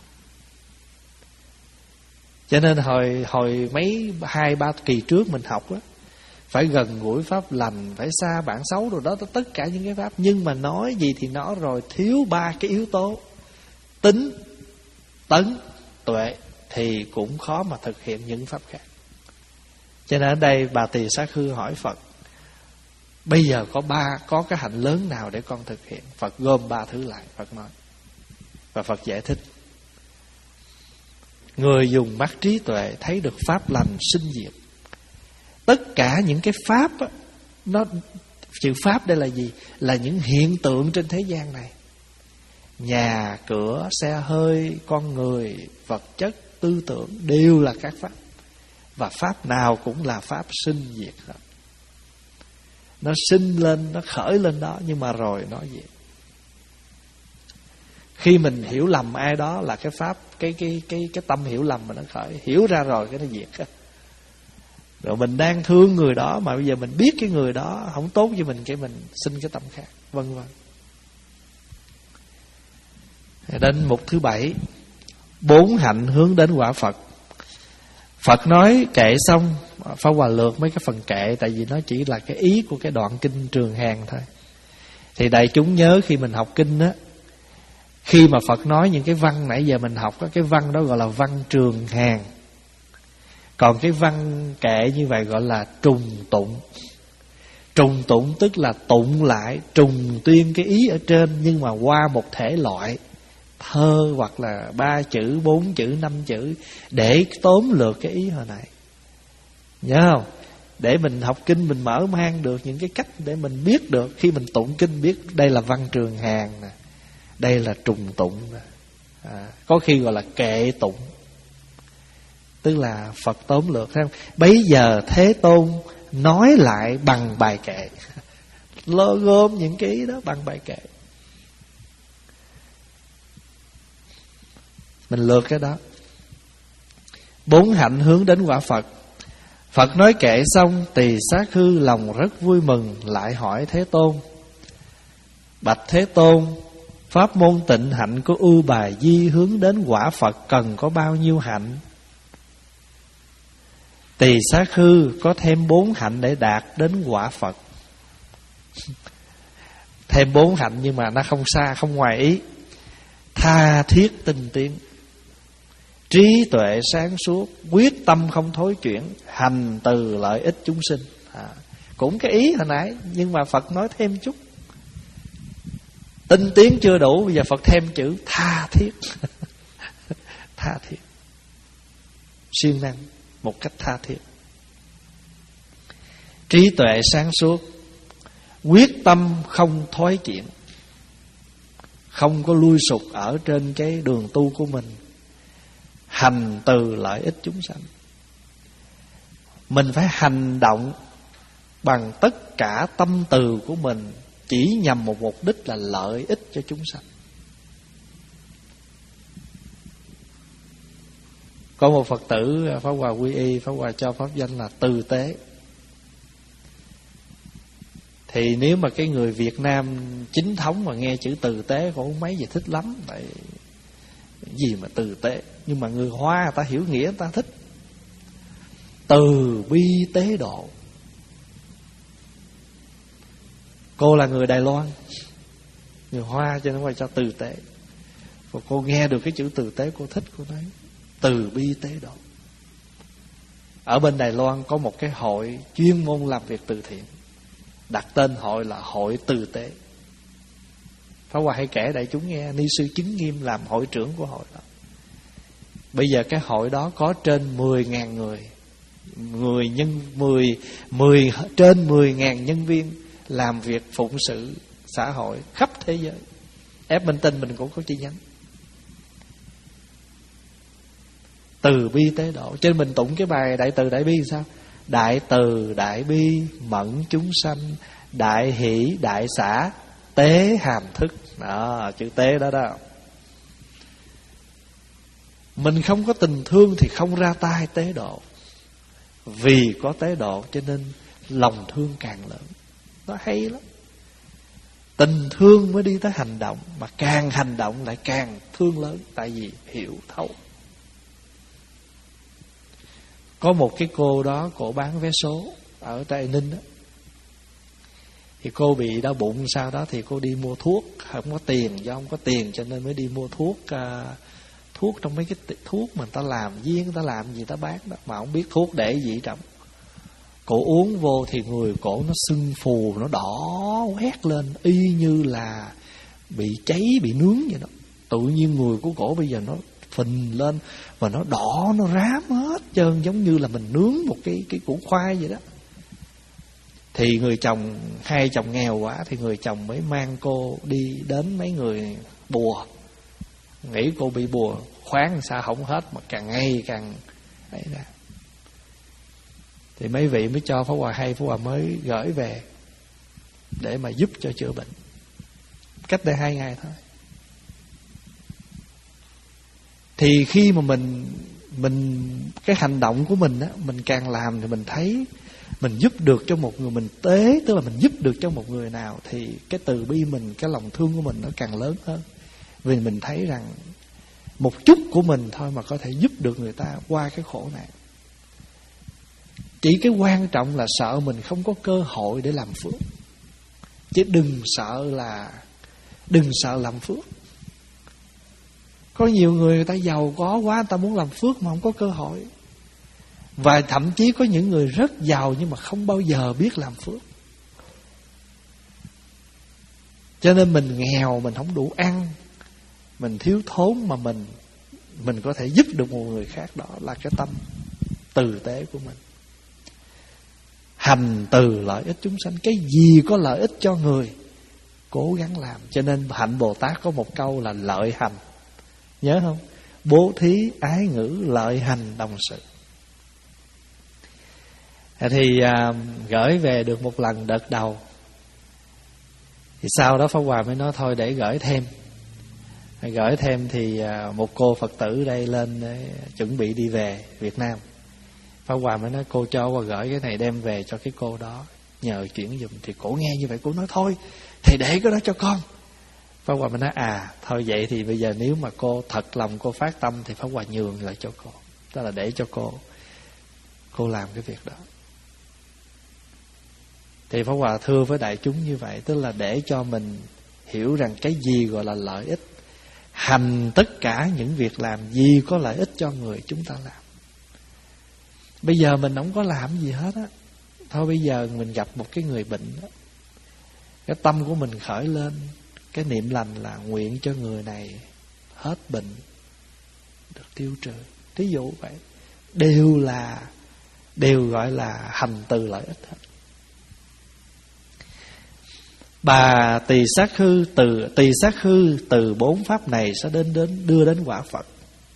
Cho nên hồi hồi mấy hai ba kỳ trước mình học á, phải gần gũi pháp lành, phải xa bản xấu rồi đó, tất cả những cái pháp. Nhưng mà nói gì thì nói rồi, thiếu ba cái yếu tố tính, tấn, tuệ thì cũng khó mà thực hiện những pháp khác. Cho nên ở đây bà Tỳ Xá Khư hỏi Phật, bây giờ có ba có cái hạnh lớn nào để con thực hiện? Phật gom ba thứ lại, Phật nói. Và Phật giải thích, người dùng mắt trí tuệ thấy được pháp lành sinh diệt. Tất cả những cái pháp á, nó chữ pháp đây là gì? Là những hiện tượng trên thế gian này. Nhà, cửa, xe hơi, con người, vật chất, tư tưởng đều là các pháp. Và pháp nào cũng là pháp sinh diệt hết. Nó sinh lên, nó khởi lên đó, nhưng mà rồi nó diệt. Khi mình hiểu lầm ai đó là cái pháp, cái cái cái cái tâm hiểu lầm mà nó khởi, hiểu ra rồi cái nó diệt. Rồi mình đang thương người đó mà bây giờ mình biết cái người đó không tốt với mình, cái mình sinh cái tâm khác, vân vân. Đến mục thứ bảy, bốn hạnh hướng đến quả Phật. Phật nói kệ xong, Pháp Hòa lược mấy cái phần kệ, tại vì nó chỉ là cái ý của cái đoạn kinh Trường Hàng thôi. Thì đại chúng nhớ khi mình học kinh á, khi mà Phật nói những cái văn nãy giờ mình học á, cái văn đó gọi là văn Trường Hàng. Còn cái văn kệ như vậy gọi là trùng tụng. Trùng tụng tức là tụng lại, trùng tuyên cái ý ở trên, nhưng mà qua một thể loại thơ hoặc là ba chữ, bốn chữ, năm chữ, để tóm lược cái ý hồi nãy. Nhớ không? Để mình học kinh mình mở mang được những cái cách để mình biết được. Khi mình tụng kinh biết đây là văn Trường Hàng nè, đây là trùng tụng nè, à, có khi gọi là kệ tụng, tức là Phật tóm lược. Thấy không? Bây giờ Thế Tôn nói lại bằng bài kệ, lơ gom những cái ý đó bằng bài kệ. Mình lược cái đó. Bốn hạnh hướng đến quả Phật. Phật nói kệ xong, Tỳ Xá Khư lòng rất vui mừng, lại hỏi Thế Tôn, bạch Thế Tôn, pháp môn tịnh hạnh của ưu bài di hướng đến quả Phật cần có bao nhiêu hạnh? Tỳ Xá Khư có thêm bốn hạnh để đạt đến quả Phật. Thêm bốn hạnh nhưng mà nó không xa, không ngoài ý. Tha thiết tinh tiến, trí tuệ sáng suốt, quyết tâm không thối chuyển, hành từ lợi ích chúng sinh. à, Cũng cái ý hồi nãy, nhưng mà Phật nói thêm chút. Tinh tiến chưa đủ, bây giờ Phật thêm chữ tha thiết. Tha thiết, siêng năng một cách tha thiết. Trí tuệ sáng suốt, quyết tâm không thoái chuyển, không có lui sụt ở trên cái đường tu của mình. Hành từ lợi ích chúng sanh, mình phải hành động bằng tất cả tâm từ của mình chỉ nhằm một mục đích là lợi ích cho chúng sanh. Có một Phật tử Pháp Hòa quy y, Pháp Hòa cho pháp danh là Từ Tế. Thì nếu mà cái người Việt Nam chính thống mà nghe chữ Từ Tế cũng không mấy gì thích lắm. Tại gì mà Từ Tế. Nhưng mà người Hoa người ta hiểu nghĩa, người ta thích. Từ bi tế độ. Cô là người Đài Loan, người Hoa cho nên phải cho Từ Tế. Và cô nghe được cái chữ Từ Tế cô thích, cô nói từ bi tế độ. Ở bên Đài Loan có một cái hội chuyên môn làm việc từ thiện, đặt tên hội là Hội Từ Tế. Pháp Hòa hay kể đại chúng nghe, Ni sư Chứng Nghiêm làm hội trưởng của hội đó. Bây giờ cái hội đó có trên mười nghìn người, người nhân mười mười trên mười nghìn nhân viên làm việc phụng sự xã hội khắp thế giới. Edmonton mình cũng có chi nhánh. Từ bi tế độ. Cho nên mình tụng cái bài Đại Từ Đại Bi sao? Đại từ đại bi mẫn chúng sanh, đại hỷ đại xã tế hàm thức. Đó, chữ tế đó đó. Mình không có tình thương thì không ra tay tế độ. Vì có tế độ cho nên lòng thương càng lớn. Nó hay lắm. Tình thương mới đi tới hành động, mà càng hành động lại càng thương lớn. Tại vì hiểu thấu. Có một cái cô đó, cổ bán vé số ở Tây Ninh đó. Thì cô bị đau bụng sau đó thì cô đi mua thuốc. Không có tiền, do không có tiền cho nên mới đi mua thuốc. uh, Thuốc trong mấy cái thuốc mà người ta làm viên, người ta làm gì ta bán đó, mà không biết thuốc để gì trong. Cổ uống vô thì người cổ nó sưng phù, nó đỏ quét lên, y như là bị cháy, bị nướng vậy đó. Tự nhiên người của cổ bây giờ nó phình lên và nó đỏ, nó rám hết trơn, giống như là mình nướng một cái cái củ khoai vậy đó. Thì người chồng, hai chồng nghèo quá, thì người chồng mới mang cô đi đến mấy người bùa. Nghĩ cô bị bùa khoáng sao không hết, mà càng ngày càng ấy ra. Thì mấy vị mới cho Pháp Hòa hay, Pháp Hòa mới gửi về để mà giúp cho chữa bệnh. Cách đây hai ngày thôi. Thì khi mà mình mình cái hành động của mình á, mình càng làm thì mình thấy mình giúp được cho một người, mình tế, tức là mình giúp được cho một người nào, thì cái từ bi mình, cái lòng thương của mình nó càng lớn hơn. Vì mình thấy rằng một chút của mình thôi mà có thể giúp được người ta qua cái khổ nạn. Chỉ cái quan trọng là sợ mình không có cơ hội để làm phước. Chứ đừng sợ là Đừng sợ làm phước. Có nhiều người người ta giàu có quá, người ta muốn làm phước mà không có cơ hội. Và thậm chí có những người rất giàu nhưng mà không bao giờ biết làm phước. Cho nên mình nghèo, mình không đủ ăn, mình thiếu thốn, mà mình Mình có thể giúp được một người khác. Đó là cái tâm từ tế của mình. Hành từ lợi ích chúng sanh. Cái gì có lợi ích cho người cố gắng làm. Cho nên hạnh Bồ Tát có một câu là lợi hành. Nhớ không? Bố thí, ái ngữ, lợi hành, đồng sự. Thì à, gửi về được một lần đợt đầu. Thì sau đó Pháp Hòa mới nói thôi để gửi thêm. Gửi thêm thì à, một cô Phật tử đây lên để chuẩn bị đi về Việt Nam. Pháp Hòa mới nói cô cho qua gửi cái này đem về cho cái cô đó, nhờ chuyển dùm. Thì cổ nghe như vậy cổ nói thôi thầy để cái đó cho con. Pháp Hòa mới nói à thôi vậy thì bây giờ nếu mà cô thật lòng cô phát tâm thì Pháp Hòa nhường lại cho cô. Tức là để cho cô Cô làm cái việc đó. Thì Pháp Hòa thưa với đại chúng như vậy, tức là để cho mình hiểu rằng cái gì gọi là lợi ích. Hành tất cả những việc làm gì có lợi ích cho người chúng ta làm. Bây giờ mình không có làm gì hết á. Thôi bây giờ mình gặp một cái người bệnh đó, cái tâm của mình khởi lên cái niệm lành là nguyện cho người này hết bệnh, được tiêu trừ. Ví dụ vậy. Đều là Đều gọi là hành từ lợi ích hết. Bà tỳ sát hư từ tỳ sát hư từ bốn pháp này sẽ đến đến đưa đến quả Phật.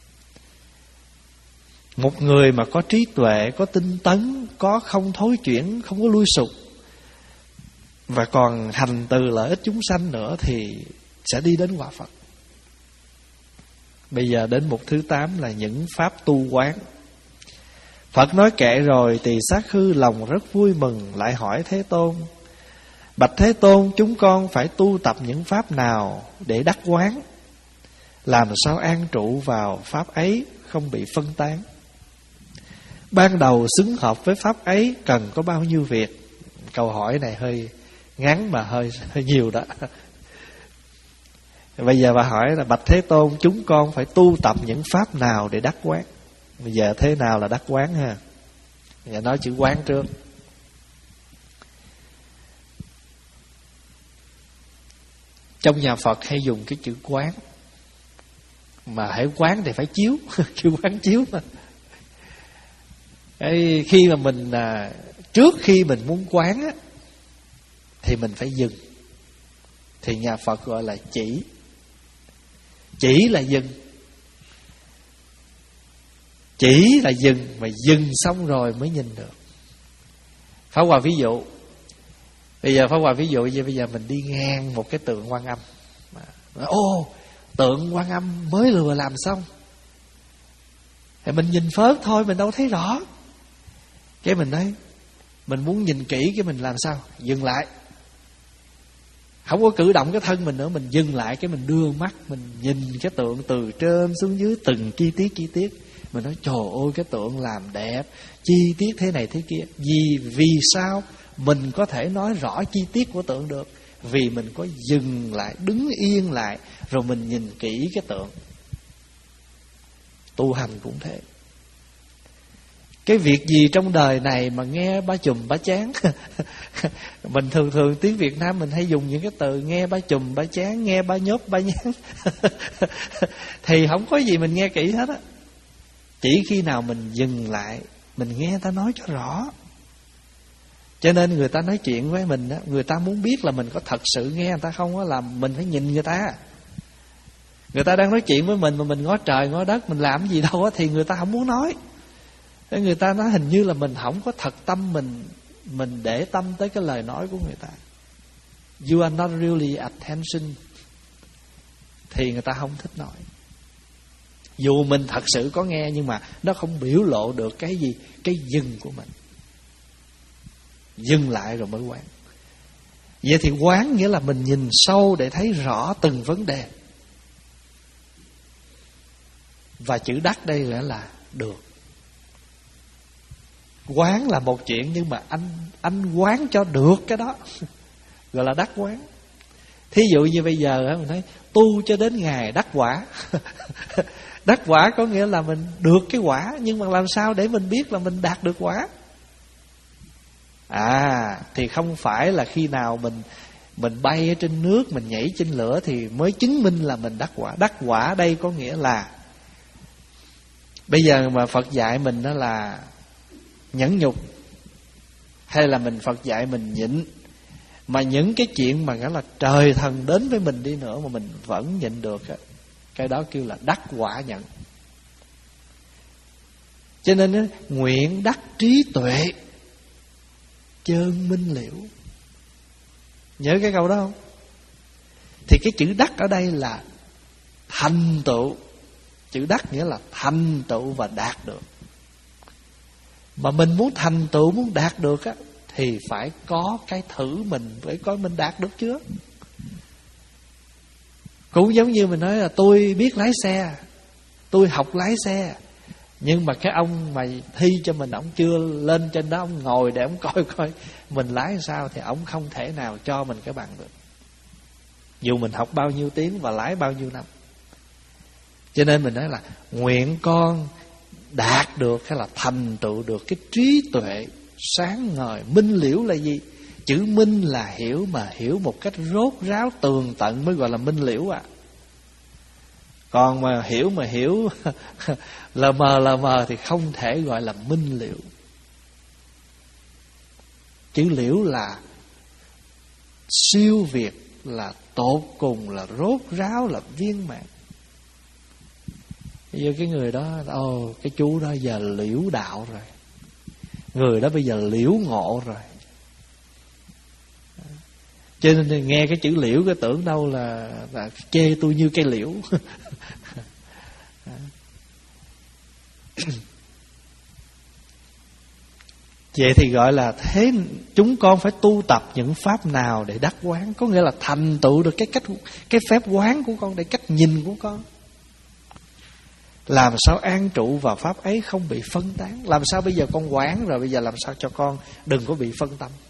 Một người mà có trí tuệ, có tinh tấn, có không thối chuyển, không có lui sụp, và còn hành từ lợi ích chúng sanh nữa thì sẽ đi đến quả Phật. Bây giờ đến mục thứ tám là những pháp tu quán. Phật nói kệ rồi, tỳ sát hư lòng rất vui mừng, lại hỏi Thế Tôn: Bạch Thế Tôn, chúng con phải tu tập những pháp nào để đắc quán? Làm sao an trụ vào pháp ấy, không bị phân tán? Ban đầu xứng hợp với pháp ấy cần có bao nhiêu việc? Câu hỏi này hơi ngắn mà hơi, hơi nhiều đó. Bây giờ bà hỏi là: Bạch Thế Tôn, chúng con phải tu tập những pháp nào để đắc quán? Bây giờ thế nào là đắc quán ha? Bây giờ nói chữ quán trước. Trong nhà Phật hay dùng cái chữ quán, mà hãy quán thì phải chiếu. Chữ quán chiếu mà. Cái khi mà mình à, trước khi mình muốn quán á, thì mình phải dừng. Thì nhà Phật gọi là chỉ. Chỉ là dừng. Chỉ là dừng, mà dừng xong rồi mới nhìn được. Pháp Hòa ví dụ. Bây giờ Pháp Hòa ví dụ như bây giờ mình đi ngang một cái tượng Quan Âm. Ô, tượng Quan Âm mới vừa làm xong. Thì mình nhìn phớt thôi, mình đâu thấy rõ. Cái mình nói, mình muốn nhìn kỹ cái mình làm sao? Dừng lại. Không có cử động cái thân mình nữa, mình dừng lại, cái mình đưa mắt, mình nhìn cái tượng từ trên xuống dưới từng chi tiết chi tiết. Mình nói trời ơi, cái tượng làm đẹp, chi tiết thế này thế kia. Vì vì sao mình có thể nói rõ chi tiết của tượng được? Vì mình có dừng lại, đứng yên lại, rồi mình nhìn kỹ cái tượng. Tu hành cũng thế. Cái việc gì trong đời này mà nghe ba chùm ba chán. Mình thường thường tiếng Việt Nam mình hay dùng những cái từ nghe ba chùm ba chán, nghe ba nhốp ba nhán. Thì không có gì mình nghe kỹ hết á. Chỉ khi nào mình dừng lại, mình nghe người ta nói cho rõ. Cho nên người ta nói chuyện với mình á, người ta muốn biết là mình có thật sự nghe người ta không á, là mình phải nhìn người ta. Người ta đang nói chuyện với mình mà mình ngó trời ngó đất, mình làm gì đâu á, thì người ta không muốn nói. Thế người ta nói hình như là mình không có thật tâm mình mình để tâm tới cái lời nói của người ta. You are not really attention. Thì người ta không thích nói. Dù mình thật sự có nghe, nhưng mà nó không biểu lộ được cái gì, cái dừng của mình. Dừng lại rồi mới quán. Vậy thì quán nghĩa là mình nhìn sâu để thấy rõ từng vấn đề. Và chữ đắc đây nghĩa là được. Quán là một chuyện, nhưng mà anh anh quán cho được cái đó gọi là đắc quán. Thí dụ như bây giờ mình thấy tu cho đến ngày đắc quả. Đắc quả có nghĩa là mình được cái quả, nhưng mà làm sao để mình biết là mình đạt được quả? À, thì không phải là khi nào mình mình bay ở trên nước, mình nhảy trên lửa thì mới chứng minh là mình đắc quả. Đắc quả đây có nghĩa là bây giờ mà Phật dạy mình đó là nhẫn nhục, hay là mình Phật dạy mình nhịn, mà những cái chuyện mà nghĩa là trời thần đến với mình đi nữa mà mình vẫn nhịn được, cái đó kêu là đắc quả nhận. Cho nên đó, nguyện đắc trí tuệ chơn minh liễu. Nhớ cái câu đó không? Thì cái chữ đắc ở đây là thành tựu. Chữ đắc nghĩa là thành tựu và đạt được. Mà mình muốn thành tựu, muốn đạt được á, thì phải có cái thử mình, phải coi mình đạt được chưa. Cũng giống như mình nói là tôi biết lái xe, tôi học lái xe, Nhưng mà cái ông mà thi cho mình, ông chưa lên trên đó, ông ngồi để ông coi coi mình lái sao, thì ông không thể nào cho mình cái bằng được, dù mình học bao nhiêu tiếng và lái bao nhiêu năm. Cho nên mình nói là nguyện con đạt được hay là thành tựu được cái trí tuệ sáng ngời. Minh liễu là gì? Chữ minh là hiểu, mà hiểu một cách rốt ráo tường tận mới gọi là minh liễu à. Còn mà hiểu mà hiểu lờ mờ lờ mờ thì không thể gọi là minh liễu. Chữ liễu là siêu việt, là tột cùng, là rốt ráo, là viên mãn. Bây giờ cái người đó, ồ, cái chú đó giờ liễu đạo rồi, người đó bây giờ liễu ngộ rồi. Cho nên nghe cái chữ liễu cái tưởng đâu là, là chê tôi như cây liễu. Vậy thì gọi là thế, chúng con phải tu tập những pháp nào để đắc quán? Có nghĩa là thành tựu được cái cách, cái phép quán của con, để cách nhìn của con. Làm sao an trụ vào pháp ấy không bị phân tán? Làm sao bây giờ con quán rồi, bây giờ làm sao cho con đừng có bị phân tâm?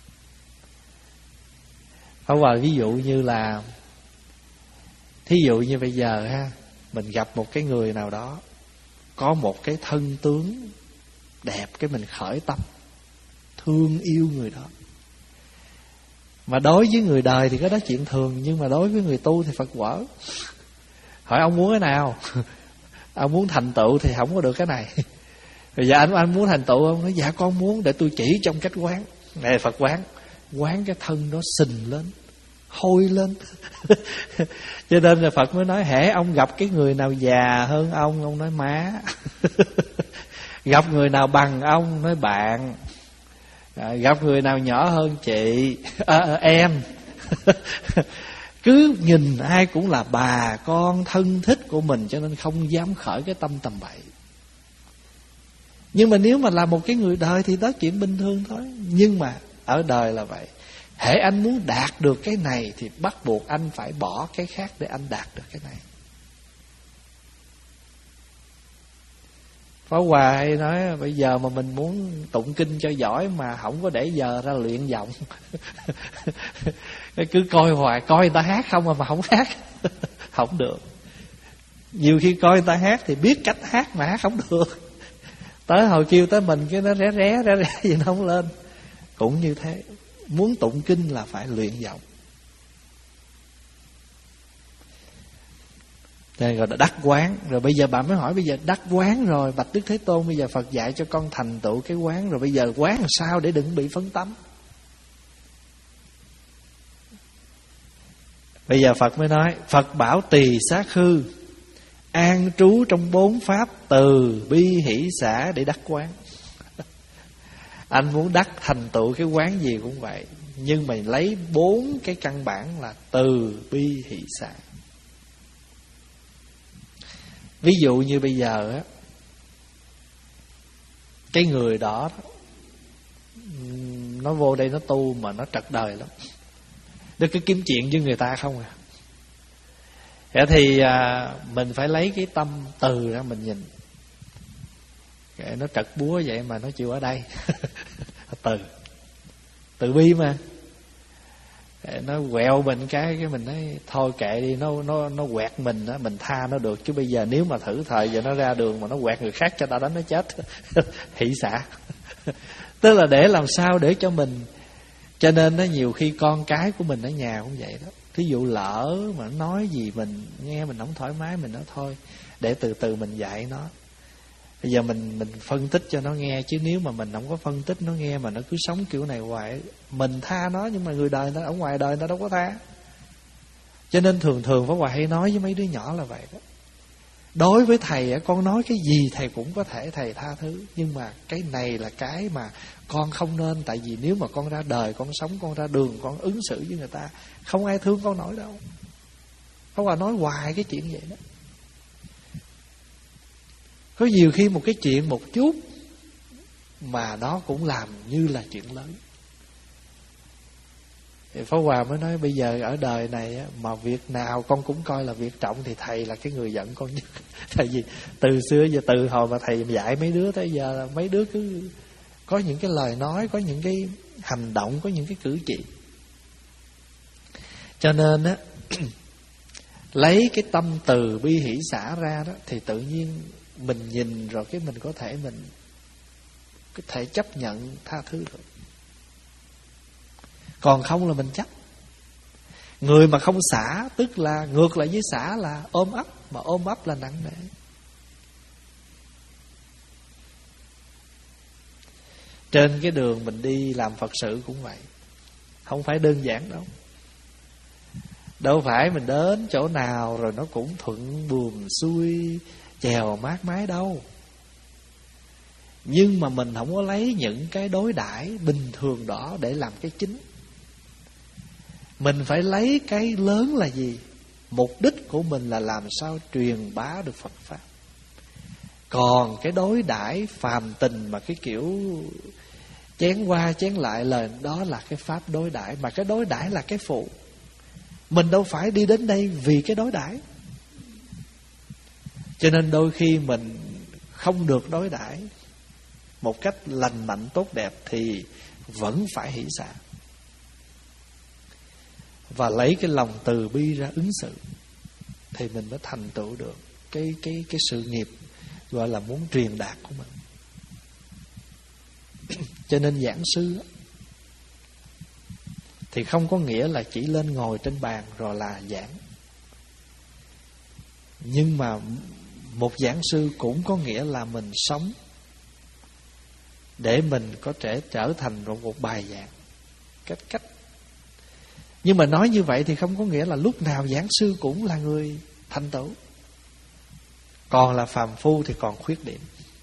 Không, và ví dụ như là, thí dụ như bây giờ ha, mình gặp một cái người nào đó có một cái thân tướng đẹp, cái mình khởi tâm thương yêu người đó. Mà đối với người đời thì cái đó chuyện thường, nhưng mà đối với người tu thì Phật quở. Hỏi ông muốn cái nào? Ông muốn thành tựu thì không có được cái này. Bây giờ anh anh muốn thành tựu, ông nói dạ con muốn, để tôi chỉ trong cách quán. Này Phật quán, quán cái thân đó sình lên, hôi lên. Cho nên là Phật mới nói, hễ ông gặp cái người nào già hơn ông, ông nói má. Gặp người nào bằng ông, nói bạn. À, gặp người nào nhỏ hơn chị, à, à, em. Cứ nhìn ai cũng là bà con thân thích của mình, cho nên không dám khởi cái tâm tầm bậy. Nhưng mà nếu mà là một cái người đời thì đó chuyện bình thường thôi. Nhưng mà ở đời là vậy, hễ anh muốn đạt được cái này thì bắt buộc anh phải bỏ cái khác để anh đạt được cái này. Pháp Hòa hay nói bây giờ mà mình muốn tụng kinh cho giỏi mà không có để giờ ra luyện giọng. Cứ coi hoài, coi người ta hát không mà, mà không hát. Không được. Nhiều khi coi người ta hát thì biết cách hát mà hát không được. Tới hồi kêu tới mình cái nó ré ré ré ré gì nó không lên. Cũng như thế, muốn tụng kinh là phải luyện giọng. Nên gọi là đắc quán. Rồi bây giờ bạn mới hỏi, bây giờ đắc quán rồi, bạch Đức Thế Tôn, bây giờ Phật dạy cho con thành tựu cái quán, rồi bây giờ quán làm sao để đừng bị phân tâm? Bây giờ Phật mới nói, Phật bảo tỳ sát hư an trú trong bốn pháp từ bi hỷ xả để đắc quán. Anh muốn đắc thành tựu cái quán gì cũng vậy, nhưng mà lấy bốn cái căn bản là từ bi hỷ xả. Ví dụ như bây giờ á, cái người đó nó vô đây nó tu mà nó trật đời lắm, nó cứ kiếm chuyện với người ta không à. Thế thì à, mình phải lấy cái tâm từ ra mình nhìn. Kệ nó trật búa vậy mà nó chịu ở đây. Từ từ bi mà. Nó quẹo mình cái cái mình nói thôi kệ đi, nó nó nó quẹt mình á, mình tha nó được. Chứ bây giờ nếu mà thử thời giờ nó ra đường mà nó quẹt người khác cho ta đánh nó chết. Hỷ xả. Tức là để làm sao để cho mình. Cho nên nó nhiều khi con cái của mình ở nhà cũng vậy đó. Thí dụ lỡ mà nó nói gì mình nghe mình không thoải mái, mình nói thôi để từ từ mình dạy nó. Bây giờ mình mình phân tích cho nó nghe, chứ nếu mà mình không có phân tích nó nghe mà nó cứ sống kiểu này hoài, mình tha nó nhưng mà người đời nó ở ngoài đời nó đâu có tha. Cho nên thường thường Pháp Hòa hay nói với mấy đứa nhỏ là vậy đó. Đối với thầy con nói cái gì thầy cũng có thể thầy tha thứ, nhưng mà cái này là cái mà con không nên. Tại vì nếu mà con ra đời, con sống, con ra đường, con ứng xử với người ta, không ai thương con nổi đâu. Pháp Hòa nói hoài cái chuyện vậy đó. Có nhiều khi một cái chuyện một chút mà đó cũng làm như là chuyện lớn. Thì Pháp Hòa mới nói bây giờ ở đời này á, mà việc nào con cũng coi là việc trọng thì thầy là cái người giận con nhất. Tại vì từ xưa giờ, từ hồi mà thầy dạy mấy đứa tới giờ là mấy đứa cứ có những cái lời nói, có những cái hành động, có những cái cử chỉ. Cho nên á lấy cái tâm từ bi hỷ xả ra đó, thì tự nhiên mình nhìn rồi cái mình có thể mình có thể chấp nhận tha thứ được. Còn không là mình chấp. Người mà không xả tức là ngược lại với xả là ôm ấp, mà ôm ấp là nặng nề. Trên cái đường mình đi làm Phật sự cũng vậy, không phải đơn giản đâu. Đâu phải mình đến chỗ nào rồi nó cũng thuận buồm xuôi chèo mát mái đâu. Nhưng mà mình không có lấy những cái đối đãi bình thường đó để làm cái chính. Mình phải lấy cái lớn là gì? Mục đích của mình là làm sao truyền bá được Phật Pháp. Còn cái đối đãi phàm tình mà cái kiểu chén qua chén lại lời, đó là cái pháp đối đãi. Mà cái đối đãi là cái phụ. Mình đâu phải đi đến đây vì cái đối đãi. Cho nên đôi khi mình không được đối đãi một cách lành mạnh tốt đẹp thì vẫn phải hỷ xả, và lấy cái lòng từ bi ra ứng xử, thì mình mới thành tựu được cái cái cái sự nghiệp gọi là muốn truyền đạt của mình. Cho nên giảng sư thì không có nghĩa là chỉ lên ngồi trên bàn rồi là giảng. Nhưng mà một giảng sư cũng có nghĩa là mình sống để mình có thể trở thành một bài giảng cách cách. Nhưng mà nói như vậy thì không có nghĩa là lúc nào giảng sư cũng là người thành tựu. Còn là phàm phu thì còn khuyết điểm.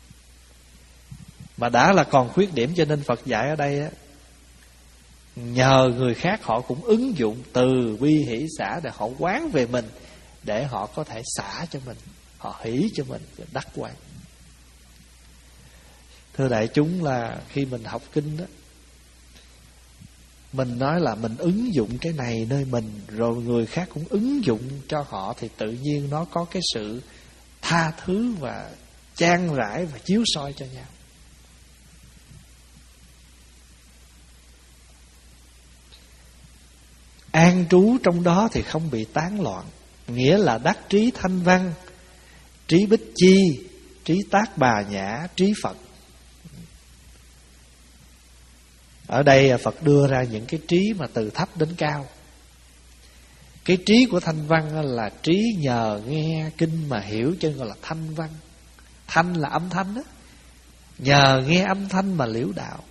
Mà đã là còn khuyết điểm, cho nên Phật dạy ở đây á, nhờ người khác họ cũng ứng dụng từ bi hỷ xả để họ quán về mình, để họ có thể xả cho mình, họ hỷ cho mình, đắc quán. Thưa đại chúng, là khi mình học kinh đó, mình nói là mình ứng dụng cái này nơi mình, rồi người khác cũng ứng dụng cho họ, thì tự nhiên nó có cái sự tha thứ và chan rãi và chiếu soi cho nhau. An trú trong đó thì không bị tán loạn, nghĩa là đắc trí thanh văn, trí bích chi, trí tác bà nhã, trí Phật. Ở đây Phật đưa ra những cái trí mà từ thấp đến cao. Cái trí của thanh văn là trí nhờ nghe kinh mà hiểu, cho nên gọi là thanh văn. Thanh là âm thanh đó, nhờ nghe âm thanh mà liễu đạo.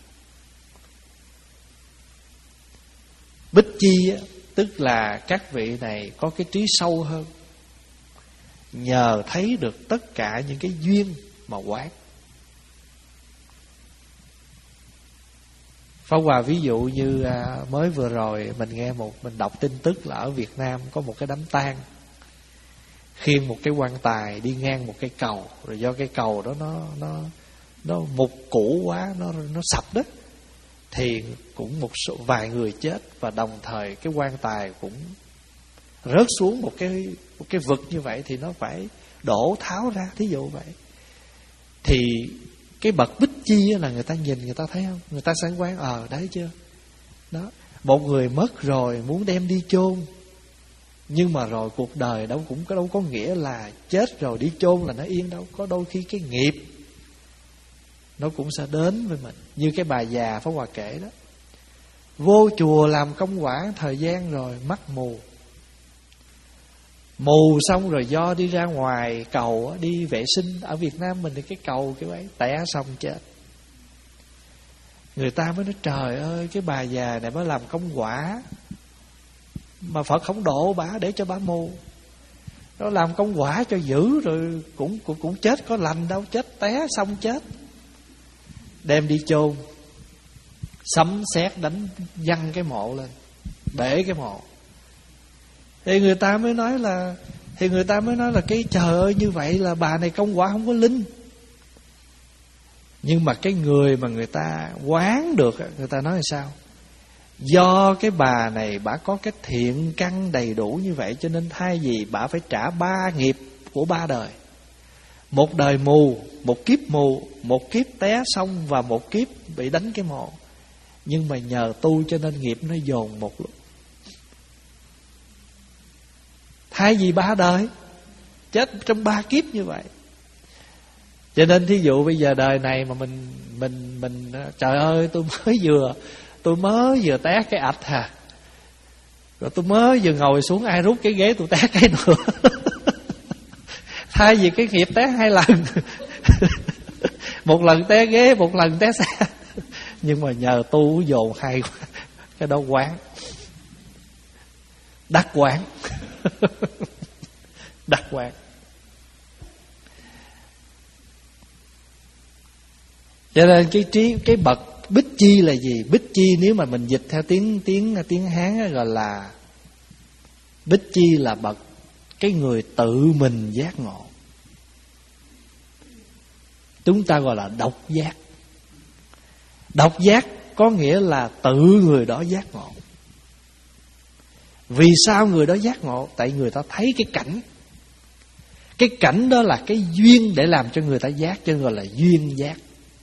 Bích chi á, tức là các vị này có cái trí sâu hơn, nhờ thấy được tất cả những cái duyên mà quán. Pháp Hòa ví dụ như mới vừa rồi mình nghe một mình đọc tin tức là ở Việt Nam có một cái đám tang, khiêng một cái quan tài đi ngang một cái cầu, rồi do cái cầu đó nó nó nó mục cũ quá, nó nó sập đó, thì cũng một số vài người chết, và đồng thời cái quan tài cũng rớt xuống một cái một cái vực như vậy, thì nó phải đổ tháo ra, thí dụ vậy. Thì cái bậc bích chi là người ta nhìn, người ta thấy không, người ta sẽ quán ờ đấy chưa đó, một người mất rồi muốn đem đi chôn, nhưng mà rồi cuộc đời đâu cũng có đâu có nghĩa là chết rồi đi chôn là nó yên đâu, có đôi khi cái nghiệp nó cũng sẽ đến với mình. Như cái bà già Pháp Hòa kể đó, vô chùa làm công quả thời gian rồi mắt mù, mù xong rồi do đi ra ngoài cầu đi vệ sinh. Ở Việt Nam mình thì cái cầu kiểu ấy, té xong chết. Người ta mới nói trời ơi, cái bà già này mới làm công quả mà Phật không độ bả để cho bả mù. Nó làm công quả cho dữ rồi cũng cũng cũng chết có lành đâu, chết té xong chết. Đem đi chôn, sấm sét đánh văng cái mộ lên, bể cái mộ. Thì người ta mới nói là Thì người ta mới nói là cái trời ơi, như vậy là bà này công quả không có linh. Nhưng mà cái người mà người ta quán được, người ta nói là sao? Do cái bà này bà có cái thiện căn đầy đủ như vậy, cho nên thay vì bà phải trả ba nghiệp của ba đời. Một đời mù, một kiếp mù, một kiếp té xong và một kiếp bị đánh cái mộ. Nhưng mà nhờ tu cho nên nghiệp nó dồn một lúc. Thay vì ba đời, chết trong ba kiếp như vậy. Cho nên thí dụ bây giờ đời này mà mình mình mình trời ơi, tôi mới vừa tôi mới vừa té cái ạch hà, rồi tôi mới vừa ngồi xuống ai rút cái ghế tôi té cái nữa. Thay vì cái nghiệp té hai lần, một lần té ghế, một lần té xe. Nhưng mà nhờ tu dồn hay quá, cái đó quán, đắc quán. Đắc quán. Cho nên cái trí cái bậc bích chi là gì? Bích chi nếu mà mình dịch theo tiếng tiếng tiếng Hán gọi là bích chi là bậc cái người tự mình giác ngộ. Chúng ta gọi là độc giác. Độc giác có nghĩa là tự người đó giác ngộ. Vì sao người đó giác ngộ? Tại người ta thấy cái cảnh. Cái cảnh đó là cái duyên để làm cho người ta giác, cho nên gọi là duyên giác.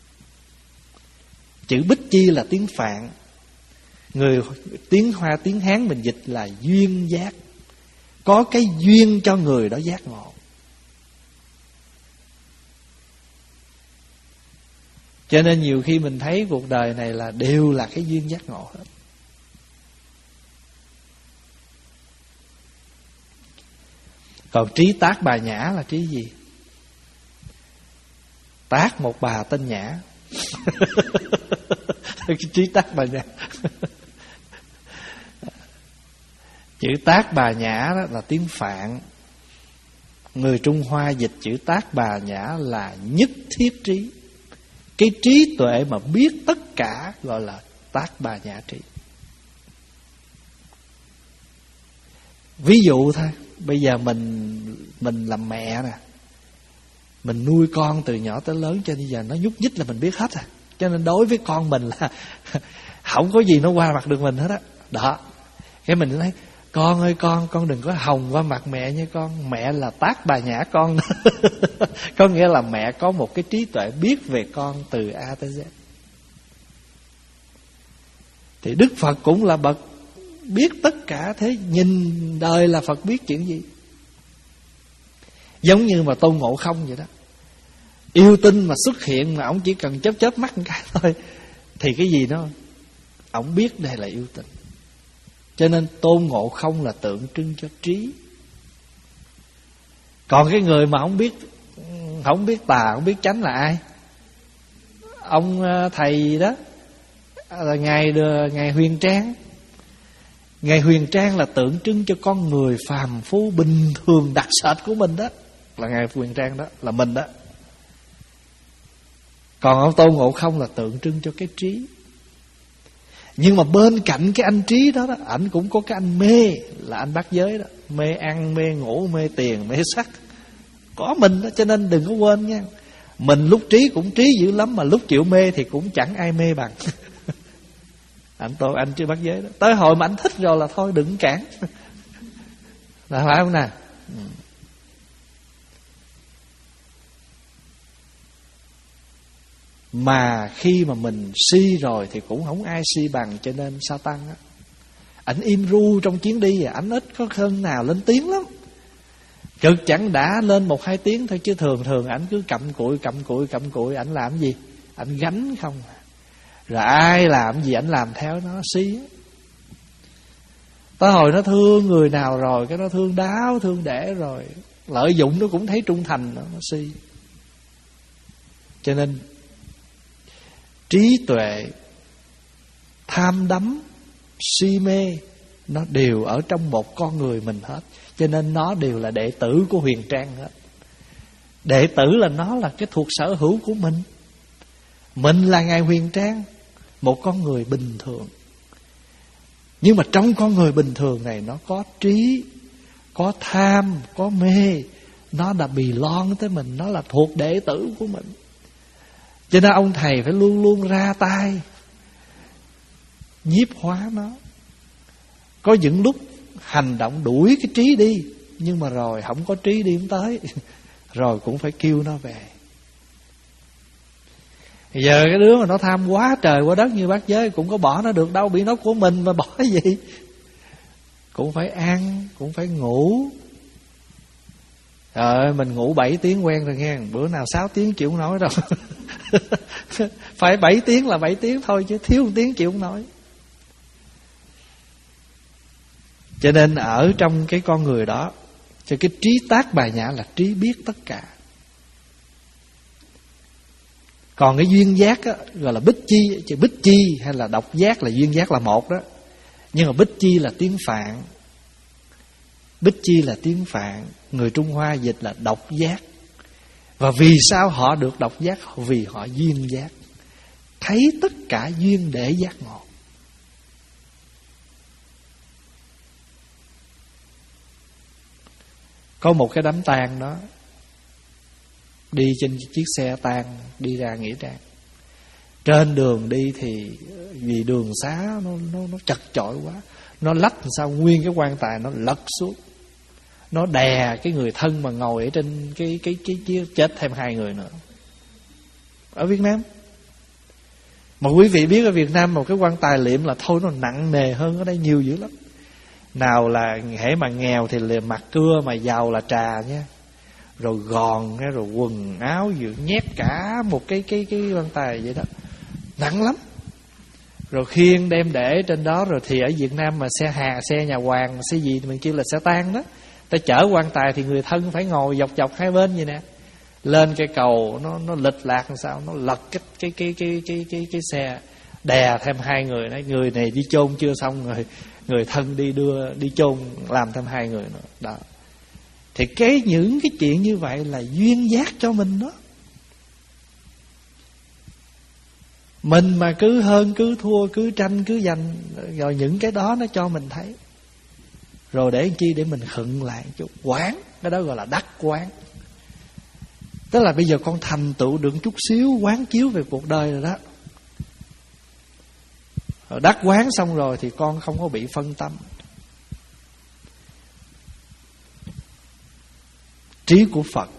Chữ bích chi là tiếng Phạn, người tiếng Hoa tiếng Hán mình dịch là duyên giác. Có cái duyên cho người đó giác ngộ. Cho nên nhiều khi mình thấy cuộc đời này là đều là cái duyên giác ngộ hết. Còn trí tác bà Nhã là trí gì? Tác một bà tên Nhã. Cái trí tác bà Nhã. Chữ tác bà Nhã đó là tiếng Phạn. Người Trung Hoa dịch chữ tác bà Nhã là nhất thiết trí. Cái trí tuệ mà biết tất cả gọi là tác bà Nhã trí. Ví dụ thôi, bây giờ mình mình làm mẹ nè, mình nuôi con từ nhỏ tới lớn, cho nên giờ nó nhúc nhích là mình biết hết à. Cho nên đối với con mình là không có gì nó qua mặt được mình hết á. Đó. đó. Cái mình nói con ơi con, con đừng có hồng qua mặt mẹ nha con. Mẹ là tác bà Nhã con. Có nghĩa là mẹ có một cái trí tuệ biết về con từ A tới Z. Thì Đức Phật cũng là bậc biết tất cả thế. Nhìn đời là Phật biết chuyện gì. Giống như mà Tôn Ngộ Không vậy đó. Yêu tinh mà xuất hiện mà ông chỉ cần chớp chớp mắt một cái thôi, thì cái gì đó ông biết đây là yêu tinh. Cho nên Tôn Ngộ Không là tượng trưng cho trí. Còn cái người mà không biết không biết tà, không biết chánh là ai? Ông thầy đó là ngài ngài Huyền Trang. Ngài Huyền Trang là tượng trưng cho con người phàm phu bình thường đặc sệt của mình đó. Là ngài Huyền Trang đó, là mình đó. Còn ông Tôn Ngộ Không là tượng trưng cho cái trí. Nhưng mà bên cạnh cái anh trí đó, đó ảnh cũng có cái anh mê, là anh bát giới đó. Mê ăn, mê ngủ, mê tiền, mê sắc. Có mình đó, cho nên đừng có quên nha. Mình lúc trí cũng trí dữ lắm, mà lúc chịu mê thì cũng chẳng ai mê bằng. Anh tôi anh chưa bát giới đó. Tới hồi mà anh thích rồi là thôi đừng cản. Là phải không nè? Mà khi mà mình si rồi thì cũng không ai si bằng. Cho nên Sa-tan á, ảnh im ru trong chuyến đi, ảnh ít có hơn nào lên tiếng lắm. Cực chẳng đã lên một hai tiếng thôi, chứ thường thường ảnh cứ cặm cụi cặm cụi cặm cụi. Ảnh làm gì? Ảnh gánh không. Rồi ai làm gì ảnh làm theo nó, si. Tới hồi nó thương người nào rồi, cái nó thương đáo thương đẻ rồi, lợi dụng nó cũng thấy trung thành, nó, nó si. Cho nên trí tuệ, tham đắm, si mê nó đều ở trong một con người mình hết. Cho nên nó đều là đệ tử của Huyền Trang hết. Đệ tử là nó là cái thuộc sở hữu của mình. Mình là ngài Huyền Trang, một con người bình thường. Nhưng mà trong con người bình thường này nó có trí, có tham, có mê. Nó đã bì lon tới mình, nó là thuộc đệ tử của mình. Cho nên ông thầy phải luôn luôn ra tay nhiếp hóa nó. Có những lúc hành động đuổi cái trí đi, nhưng mà rồi không có trí đi không tới, rồi cũng phải kêu nó về. Giờ cái đứa mà nó tham quá trời quá đất như bác Giới, cũng có bỏ nó được đâu, bị nó của mình mà bỏ cái gì. Cũng phải ăn, cũng phải ngủ. Trời ơi, mình ngủ bảy tiếng quen rồi nghe, bữa nào sáu tiếng chịu không nói đâu. Phải bảy tiếng là bảy tiếng thôi, chứ thiếu một tiếng chịu không nói. Cho nên ở trong cái con người đó, cho cái trí tác bài nhã là trí biết tất cả. Còn cái duyên giác á, gọi là bích chi, chứ bích chi hay là độc giác là duyên giác là một đó. Nhưng mà bích chi là tiếng Phạn. Bích chi là tiếng Phạn, người Trung Hoa dịch là độc giác. Và vì sao họ được độc giác? Vì họ duyên giác, thấy tất cả duyên để giác ngộ. Có một cái đám tang đó, đi trên chiếc xe tang đi ra nghĩa trang. Trên đường đi thì vì đường xá nó nó nó chật chội quá, nó lách làm sao nguyên cái quan tài nó lật xuống, nó đè cái người thân mà ngồi ở trên cái cái cái chiếc, chết thêm hai người nữa. Ở Việt Nam, mà quý vị biết ở Việt Nam một cái quan tài liệm là thôi nó nặng nề hơn ở đây nhiều dữ lắm. Nào là hễ mà nghèo thì liền mặc cưa, mà giàu là trà nha. Rồi gòn, rồi quần áo vừa nhét cả một cái cái cái quan tài vậy đó, nặng lắm. Rồi khiêng đem để trên đó. Rồi thì ở Việt Nam mà xe hà, xe nhà hoàng, xe gì mình kêu là xe tang đó, ta chở quan tài thì người thân phải ngồi dọc dọc hai bên vậy nè. Lên cây cầu nó nó lệch lạc làm sao, nó lật cái cái cái cái cái cái, cái xe, đè thêm hai người đấy. Người này đi chôn chưa xong, người người thân đi đưa đi chôn làm thêm hai người nữa đó. Thì cái những cái chuyện như vậy là duyên giác cho mình đó. Mình mà cứ hơn, cứ thua, cứ tranh, cứ giành, rồi những cái đó nó cho mình thấy. Rồi để làm chi? Để mình khựng lại chút, quán. Cái đó gọi là đắc quán. Tức là bây giờ con thành tựu được chút xíu quán chiếu về cuộc đời rồi đó. Rồi đắc quán xong rồi thì con không có bị phân tâm. Trí của Phật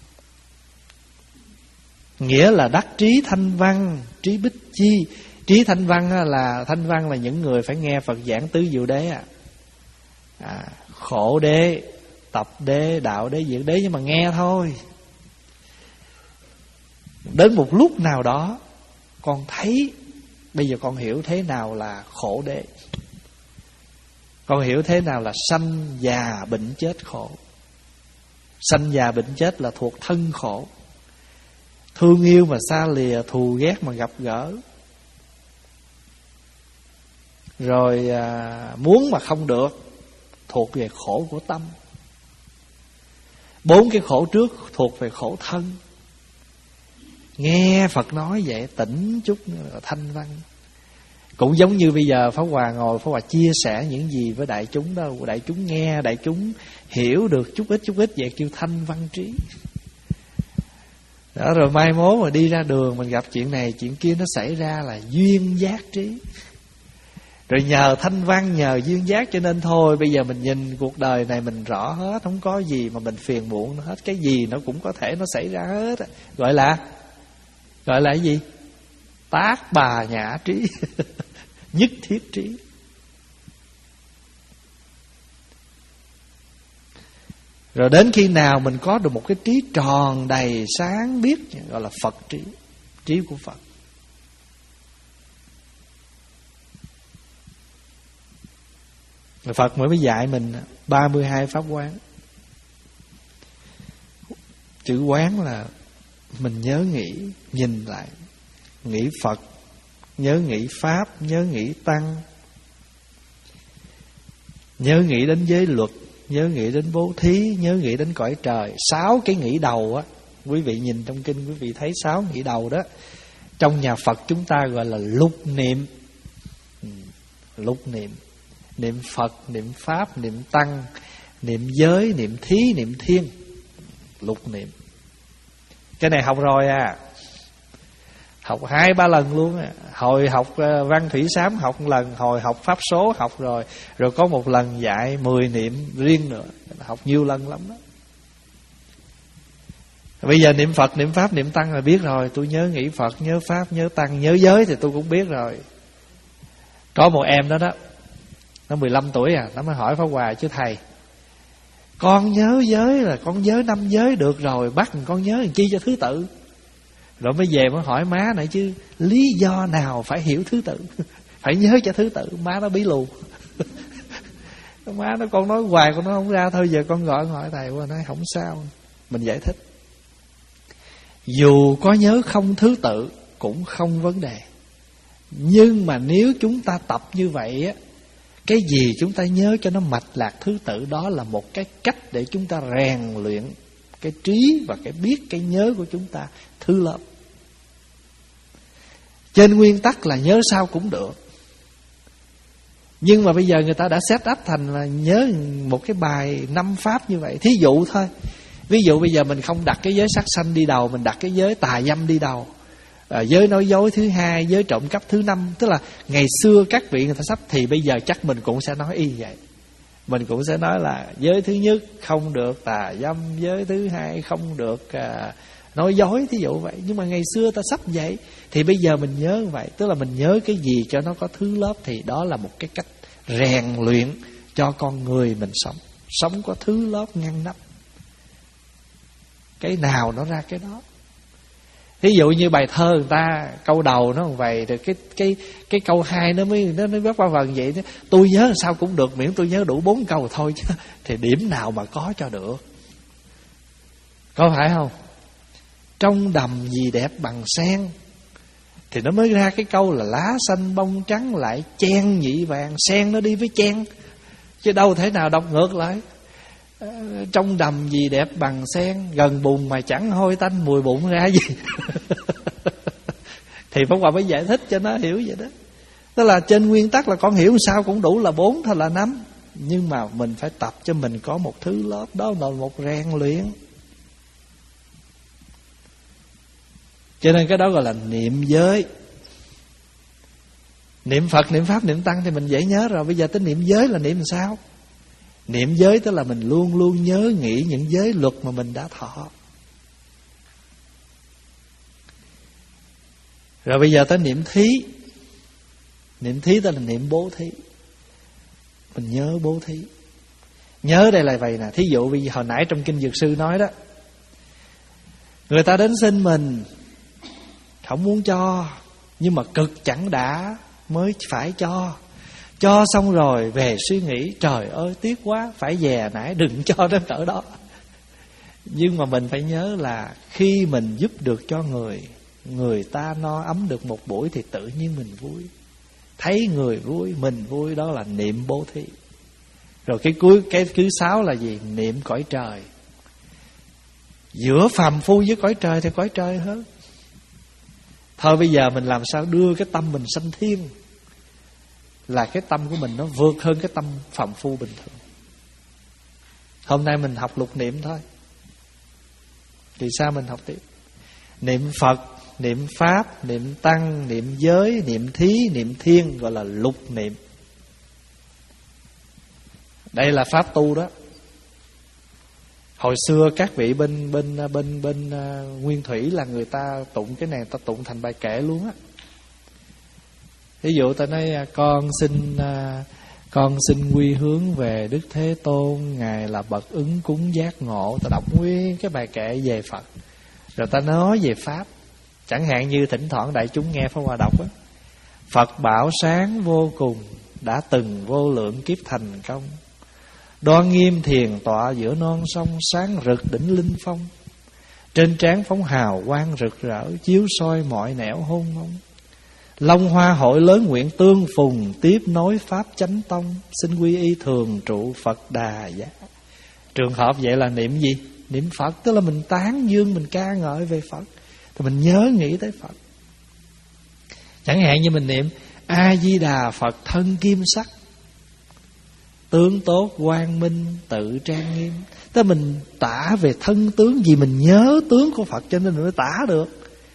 nghĩa là đắc trí thanh văn, trí bích chi. Trí thanh văn là thanh văn là những người phải nghe Phật giảng tứ diệu đế à. à khổ đế, tập đế, đạo đế, diệu đế, nhưng mà nghe thôi. Đến một lúc nào đó con thấy, bây giờ con hiểu thế nào là khổ đế, con hiểu thế nào là sanh già bệnh chết khổ. Sanh già bệnh chết là thuộc thân khổ. Thương yêu mà xa lìa, thù ghét mà gặp gỡ, rồi à, muốn mà không được, thuộc về khổ của tâm. Bốn cái khổ trước thuộc về khổ thân. Nghe Phật nói vậy tỉnh chút nữa là thanh văn. Cũng giống như bây giờ Pháp Hòa ngồi, Pháp Hòa chia sẻ những gì với đại chúng đó, đại chúng nghe, đại chúng hiểu được chút ít chút ít vậy kêu thanh văn trí. Đó, rồi mai mốt mà đi ra đường mình gặp chuyện này chuyện kia nó xảy ra là duyên giác trí. Rồi nhờ thanh văn, nhờ duyên giác cho nên thôi bây giờ mình nhìn cuộc đời này mình rõ hết, không có gì mà mình phiền muộn hết, cái gì nó cũng có thể nó xảy ra hết. Gọi là gọi là cái gì? Tác bà nhã trí. Nhất thiết trí. Rồi đến khi nào mình có được một cái trí tròn đầy sáng biết, gọi là Phật trí, trí của Phật. Rồi Phật mới mới dạy mình ba mươi hai pháp quán. Chữ quán là mình nhớ nghĩ, nhìn lại, nghĩ Phật, nhớ nghĩ Pháp, nhớ nghĩ Tăng, nhớ nghĩ đến giới luật, nhớ nghĩ đến bố thí, nhớ nghĩ đến cõi trời. Sáu cái nghĩ đầu á, quý vị nhìn trong kinh quý vị thấy sáu nghĩ đầu đó. Trong nhà Phật chúng ta gọi là lục niệm. Lục niệm. Niệm Phật, niệm Pháp, niệm Tăng, niệm giới, niệm thí, niệm thiên. Lục niệm. Cái này học rồi à. Học hai ba lần luôn. Hồi học văn thủy sám học một lần, hồi học pháp số học rồi, rồi có một lần dạy mười niệm riêng nữa. Học nhiều lần lắm đó. Bây giờ niệm Phật, niệm Pháp, niệm Tăng là biết rồi. Tôi nhớ nghĩ Phật, nhớ Pháp, nhớ Tăng, nhớ giới thì tôi cũng biết rồi. Có một em đó đó, nó mười lăm tuổi à, nó mới hỏi Pháp Hòa: chứ thầy, con nhớ giới là con nhớ năm giới được rồi, bắt con nhớ làm chi cho thứ tự. Rồi mới về mới hỏi má này: chứ lý do nào phải hiểu thứ tự, phải nhớ cho thứ tự? Má nó bí lù. Má nó con nói hoài con nó không ra. Thôi giờ con gọi hỏi thầy qua, nói không sao, mình giải thích. Dù có nhớ không thứ tự cũng không vấn đề. Nhưng mà nếu chúng ta tập như vậy á, cái gì chúng ta nhớ cho nó mạch lạc thứ tự, đó là một cái cách để chúng ta rèn luyện cái trí và cái biết, cái nhớ của chúng ta thứ lớp. Trên nguyên tắc là nhớ sao cũng được. Nhưng mà bây giờ người ta đã set up thành là nhớ một cái bài năm pháp như vậy. Thí dụ thôi. Ví dụ bây giờ mình không đặt cái giới sát sanh đi đầu, mình đặt cái giới tà dâm đi đầu, à, giới nói dối thứ hai, giới trộm cắp thứ năm. Tức là ngày xưa các vị người ta sắp, thì bây giờ chắc mình cũng sẽ nói y vậy. Mình cũng sẽ nói là giới thứ nhất không được tà dâm, giới thứ hai không được à, nói dối, thí dụ vậy. Nhưng mà ngày xưa ta sắp vậy, thì bây giờ mình nhớ vậy. Tức là mình nhớ cái gì cho nó có thứ lớp, thì đó là một cái cách rèn luyện cho con người mình sống. Sống có thứ lớp ngăn nắp, cái nào nó ra cái đó. Ví dụ như bài thơ người ta câu đầu nó như vậy, rồi cái cái cái câu hai nó mới nó nó bắt qua vần vậy. Tôi nhớ sao cũng được, miễn tôi nhớ đủ bốn câu thôi chứ. Thì điểm nào mà có cho được, có phải không? Trong đầm gì đẹp bằng sen, thì nó mới ra cái câu là lá xanh bông trắng lại chen nhị vàng. Sen nó đi với chen, chứ đâu thể nào đọc ngược lại. Trong đầm gì đẹp bằng sen, gần bùn mà chẳng hôi tanh, mùi bụng ra gì. Thì Pháp Hòa mới giải thích cho nó hiểu vậy đó. Tức là trên nguyên tắc là con hiểu sao cũng đủ là bốn thôi là năm. Nhưng mà mình phải tập cho mình có một thứ lớp, đó là một rèn luyện. Cho nên cái đó gọi là niệm giới. Niệm Phật, niệm Pháp, niệm Tăng thì mình dễ nhớ rồi. Bây giờ tới niệm giới là niệm sao? Niệm giới tức là mình luôn luôn nhớ nghĩ những giới luật mà mình đã thọ. Rồi bây giờ tới niệm thí. Niệm thí tức là niệm bố thí. Mình nhớ bố thí. Nhớ đây là vậy nè. Thí dụ bây giờ hồi nãy trong Kinh Dược Sư nói đó, người ta đến xin mình, không muốn cho, nhưng mà cực chẳng đã mới phải cho. Cho xong rồi về suy nghĩ, trời ơi tiếc quá, phải dè nãy đừng cho đến cỡ đó. Nhưng mà mình phải nhớ là khi mình giúp được cho người, người ta no ấm được một buổi thì tự nhiên mình vui. Thấy người vui, mình vui, đó là niệm bố thí. Rồi cái cuối, cái thứ sáu là gì? Niệm cõi trời. Giữa phàm phu với cõi trời thì cõi trời hơn. Thôi bây giờ mình làm sao đưa cái tâm mình sanh thiên, là cái tâm của mình nó vượt hơn cái tâm phàm phu bình thường. Hôm nay mình học lục niệm thôi, thì sao mình học tiếp? Niệm Phật, niệm Pháp, niệm Tăng, niệm giới, niệm thí, niệm thiên, gọi là lục niệm. Đây là pháp tu đó. Hồi xưa các vị bên bên bên bên uh, Nguyên Thủy là người ta tụng cái này, ta tụng thành bài kệ luôn á. Ví dụ ta nói con xin uh, con xin quy hướng về Đức Thế Tôn, ngài là bậc ứng cúng giác ngộ. Ta đọc nguyên cái bài kệ về Phật, rồi ta nói về pháp. Chẳng hạn như thỉnh thoảng đại chúng nghe Pháp Hòa đọc á: Phật bảo sáng vô cùng, đã từng vô lượng kiếp thành công, đoan nghiêm thiền tọa giữa non sông, sáng rực đỉnh linh phong. Trên trán phóng hào quang rực rỡ, chiếu soi mọi nẻo hôn mông. Long hoa hội lớn nguyện tương phùng, tiếp nối pháp chánh tông, xin quy y thường trụ Phật Đà giá. Trường hợp vậy là niệm gì? Niệm Phật, tức là mình tán dương, mình ca ngợi về Phật, thì mình nhớ nghĩ tới Phật. Chẳng hạn như mình niệm A Di Đà Phật thân kim sắc, tướng tốt quang minh tự trang nghiêm. Tức là mình tả về thân tướng gì, mình nhớ tướng của Phật cho nên mình mới tả được.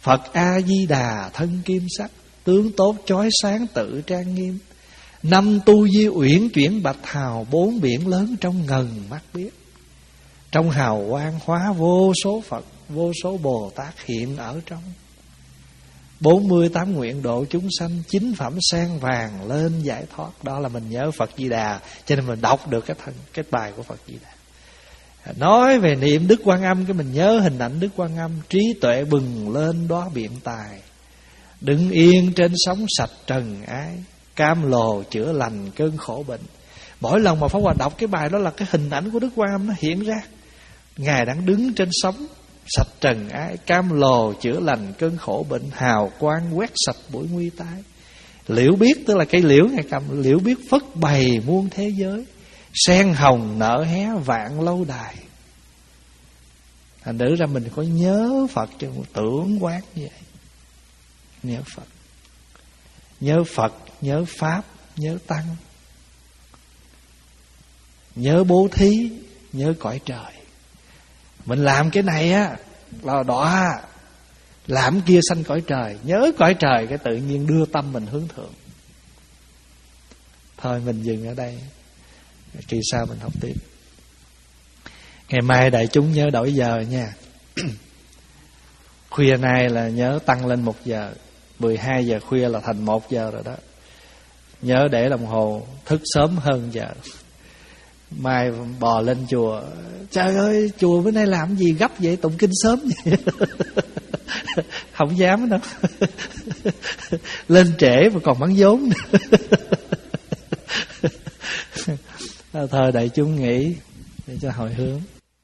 Phật A-di-đà thân kim sắc, tướng tốt chói sáng tự trang nghiêm. Năm tu di uyển chuyển bạch hào, bốn biển lớn trong ngần mắt biết. Trong hào quang hóa vô số Phật, vô số Bồ Tát hiện ở trong. Bốn mươi tám nguyện độ chúng sanh, chín phẩm sen vàng lên giải thoát. Đó là mình nhớ Phật Di Đà, cho nên mình đọc được cái, thần, cái bài của Phật Di Đà. Nói về niệm Đức Quan Âm, cái mình nhớ hình ảnh Đức Quan Âm, trí tuệ bừng lên đóa biện tài, đứng yên trên sóng sạch trần ái, cam lồ chữa lành cơn khổ bệnh. Mỗi lần mà Pháp Hòa đọc cái bài đó là cái hình ảnh của Đức Quan Âm nó hiện ra. Ngài đang đứng trên sóng sạch trần ái, cam lồ chữa lành cơn khổ bệnh, hào quang quét sạch bụi nguy tai. Liễu biết tức là cây liễu Ngài cầm, liễu biết phất bày muôn thế giới, sen hồng nở hé vạn lâu đài. Thành nữ ra mình có nhớ Phật cho một tưởng quán như vậy. Nhớ Phật, nhớ Phật, nhớ Pháp, nhớ Tăng, nhớ bố thí, nhớ cõi trời. Mình làm cái này á là đọa, làm kia sanh cõi trời. Nhớ cõi trời cái tự nhiên đưa tâm mình hướng thượng. Thôi mình dừng ở đây, kỳ sau mình học tiếp. Ngày mai đại chúng nhớ đổi giờ nha. Khuya nay là nhớ tăng lên một giờ, mười hai giờ khuya là thành một giờ rồi đó. Nhớ để đồng hồ thức sớm hơn giờ. Mai bò lên chùa, trời ơi chùa bữa nay làm gì gấp vậy, tụng kinh sớm vậy. Không dám đâu. Lên trễ mà còn bán vốn. Thôi đại chúng nghỉ để cho hồi hướng.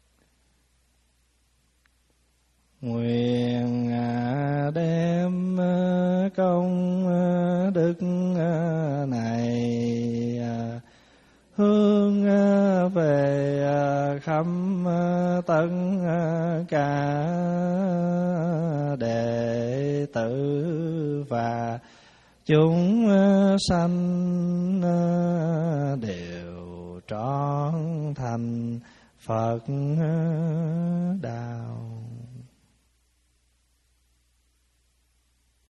Nguyện đem công đức này hướng về khắp tất cả đệ tử và chúng sanh đều trọn thành Phật đạo.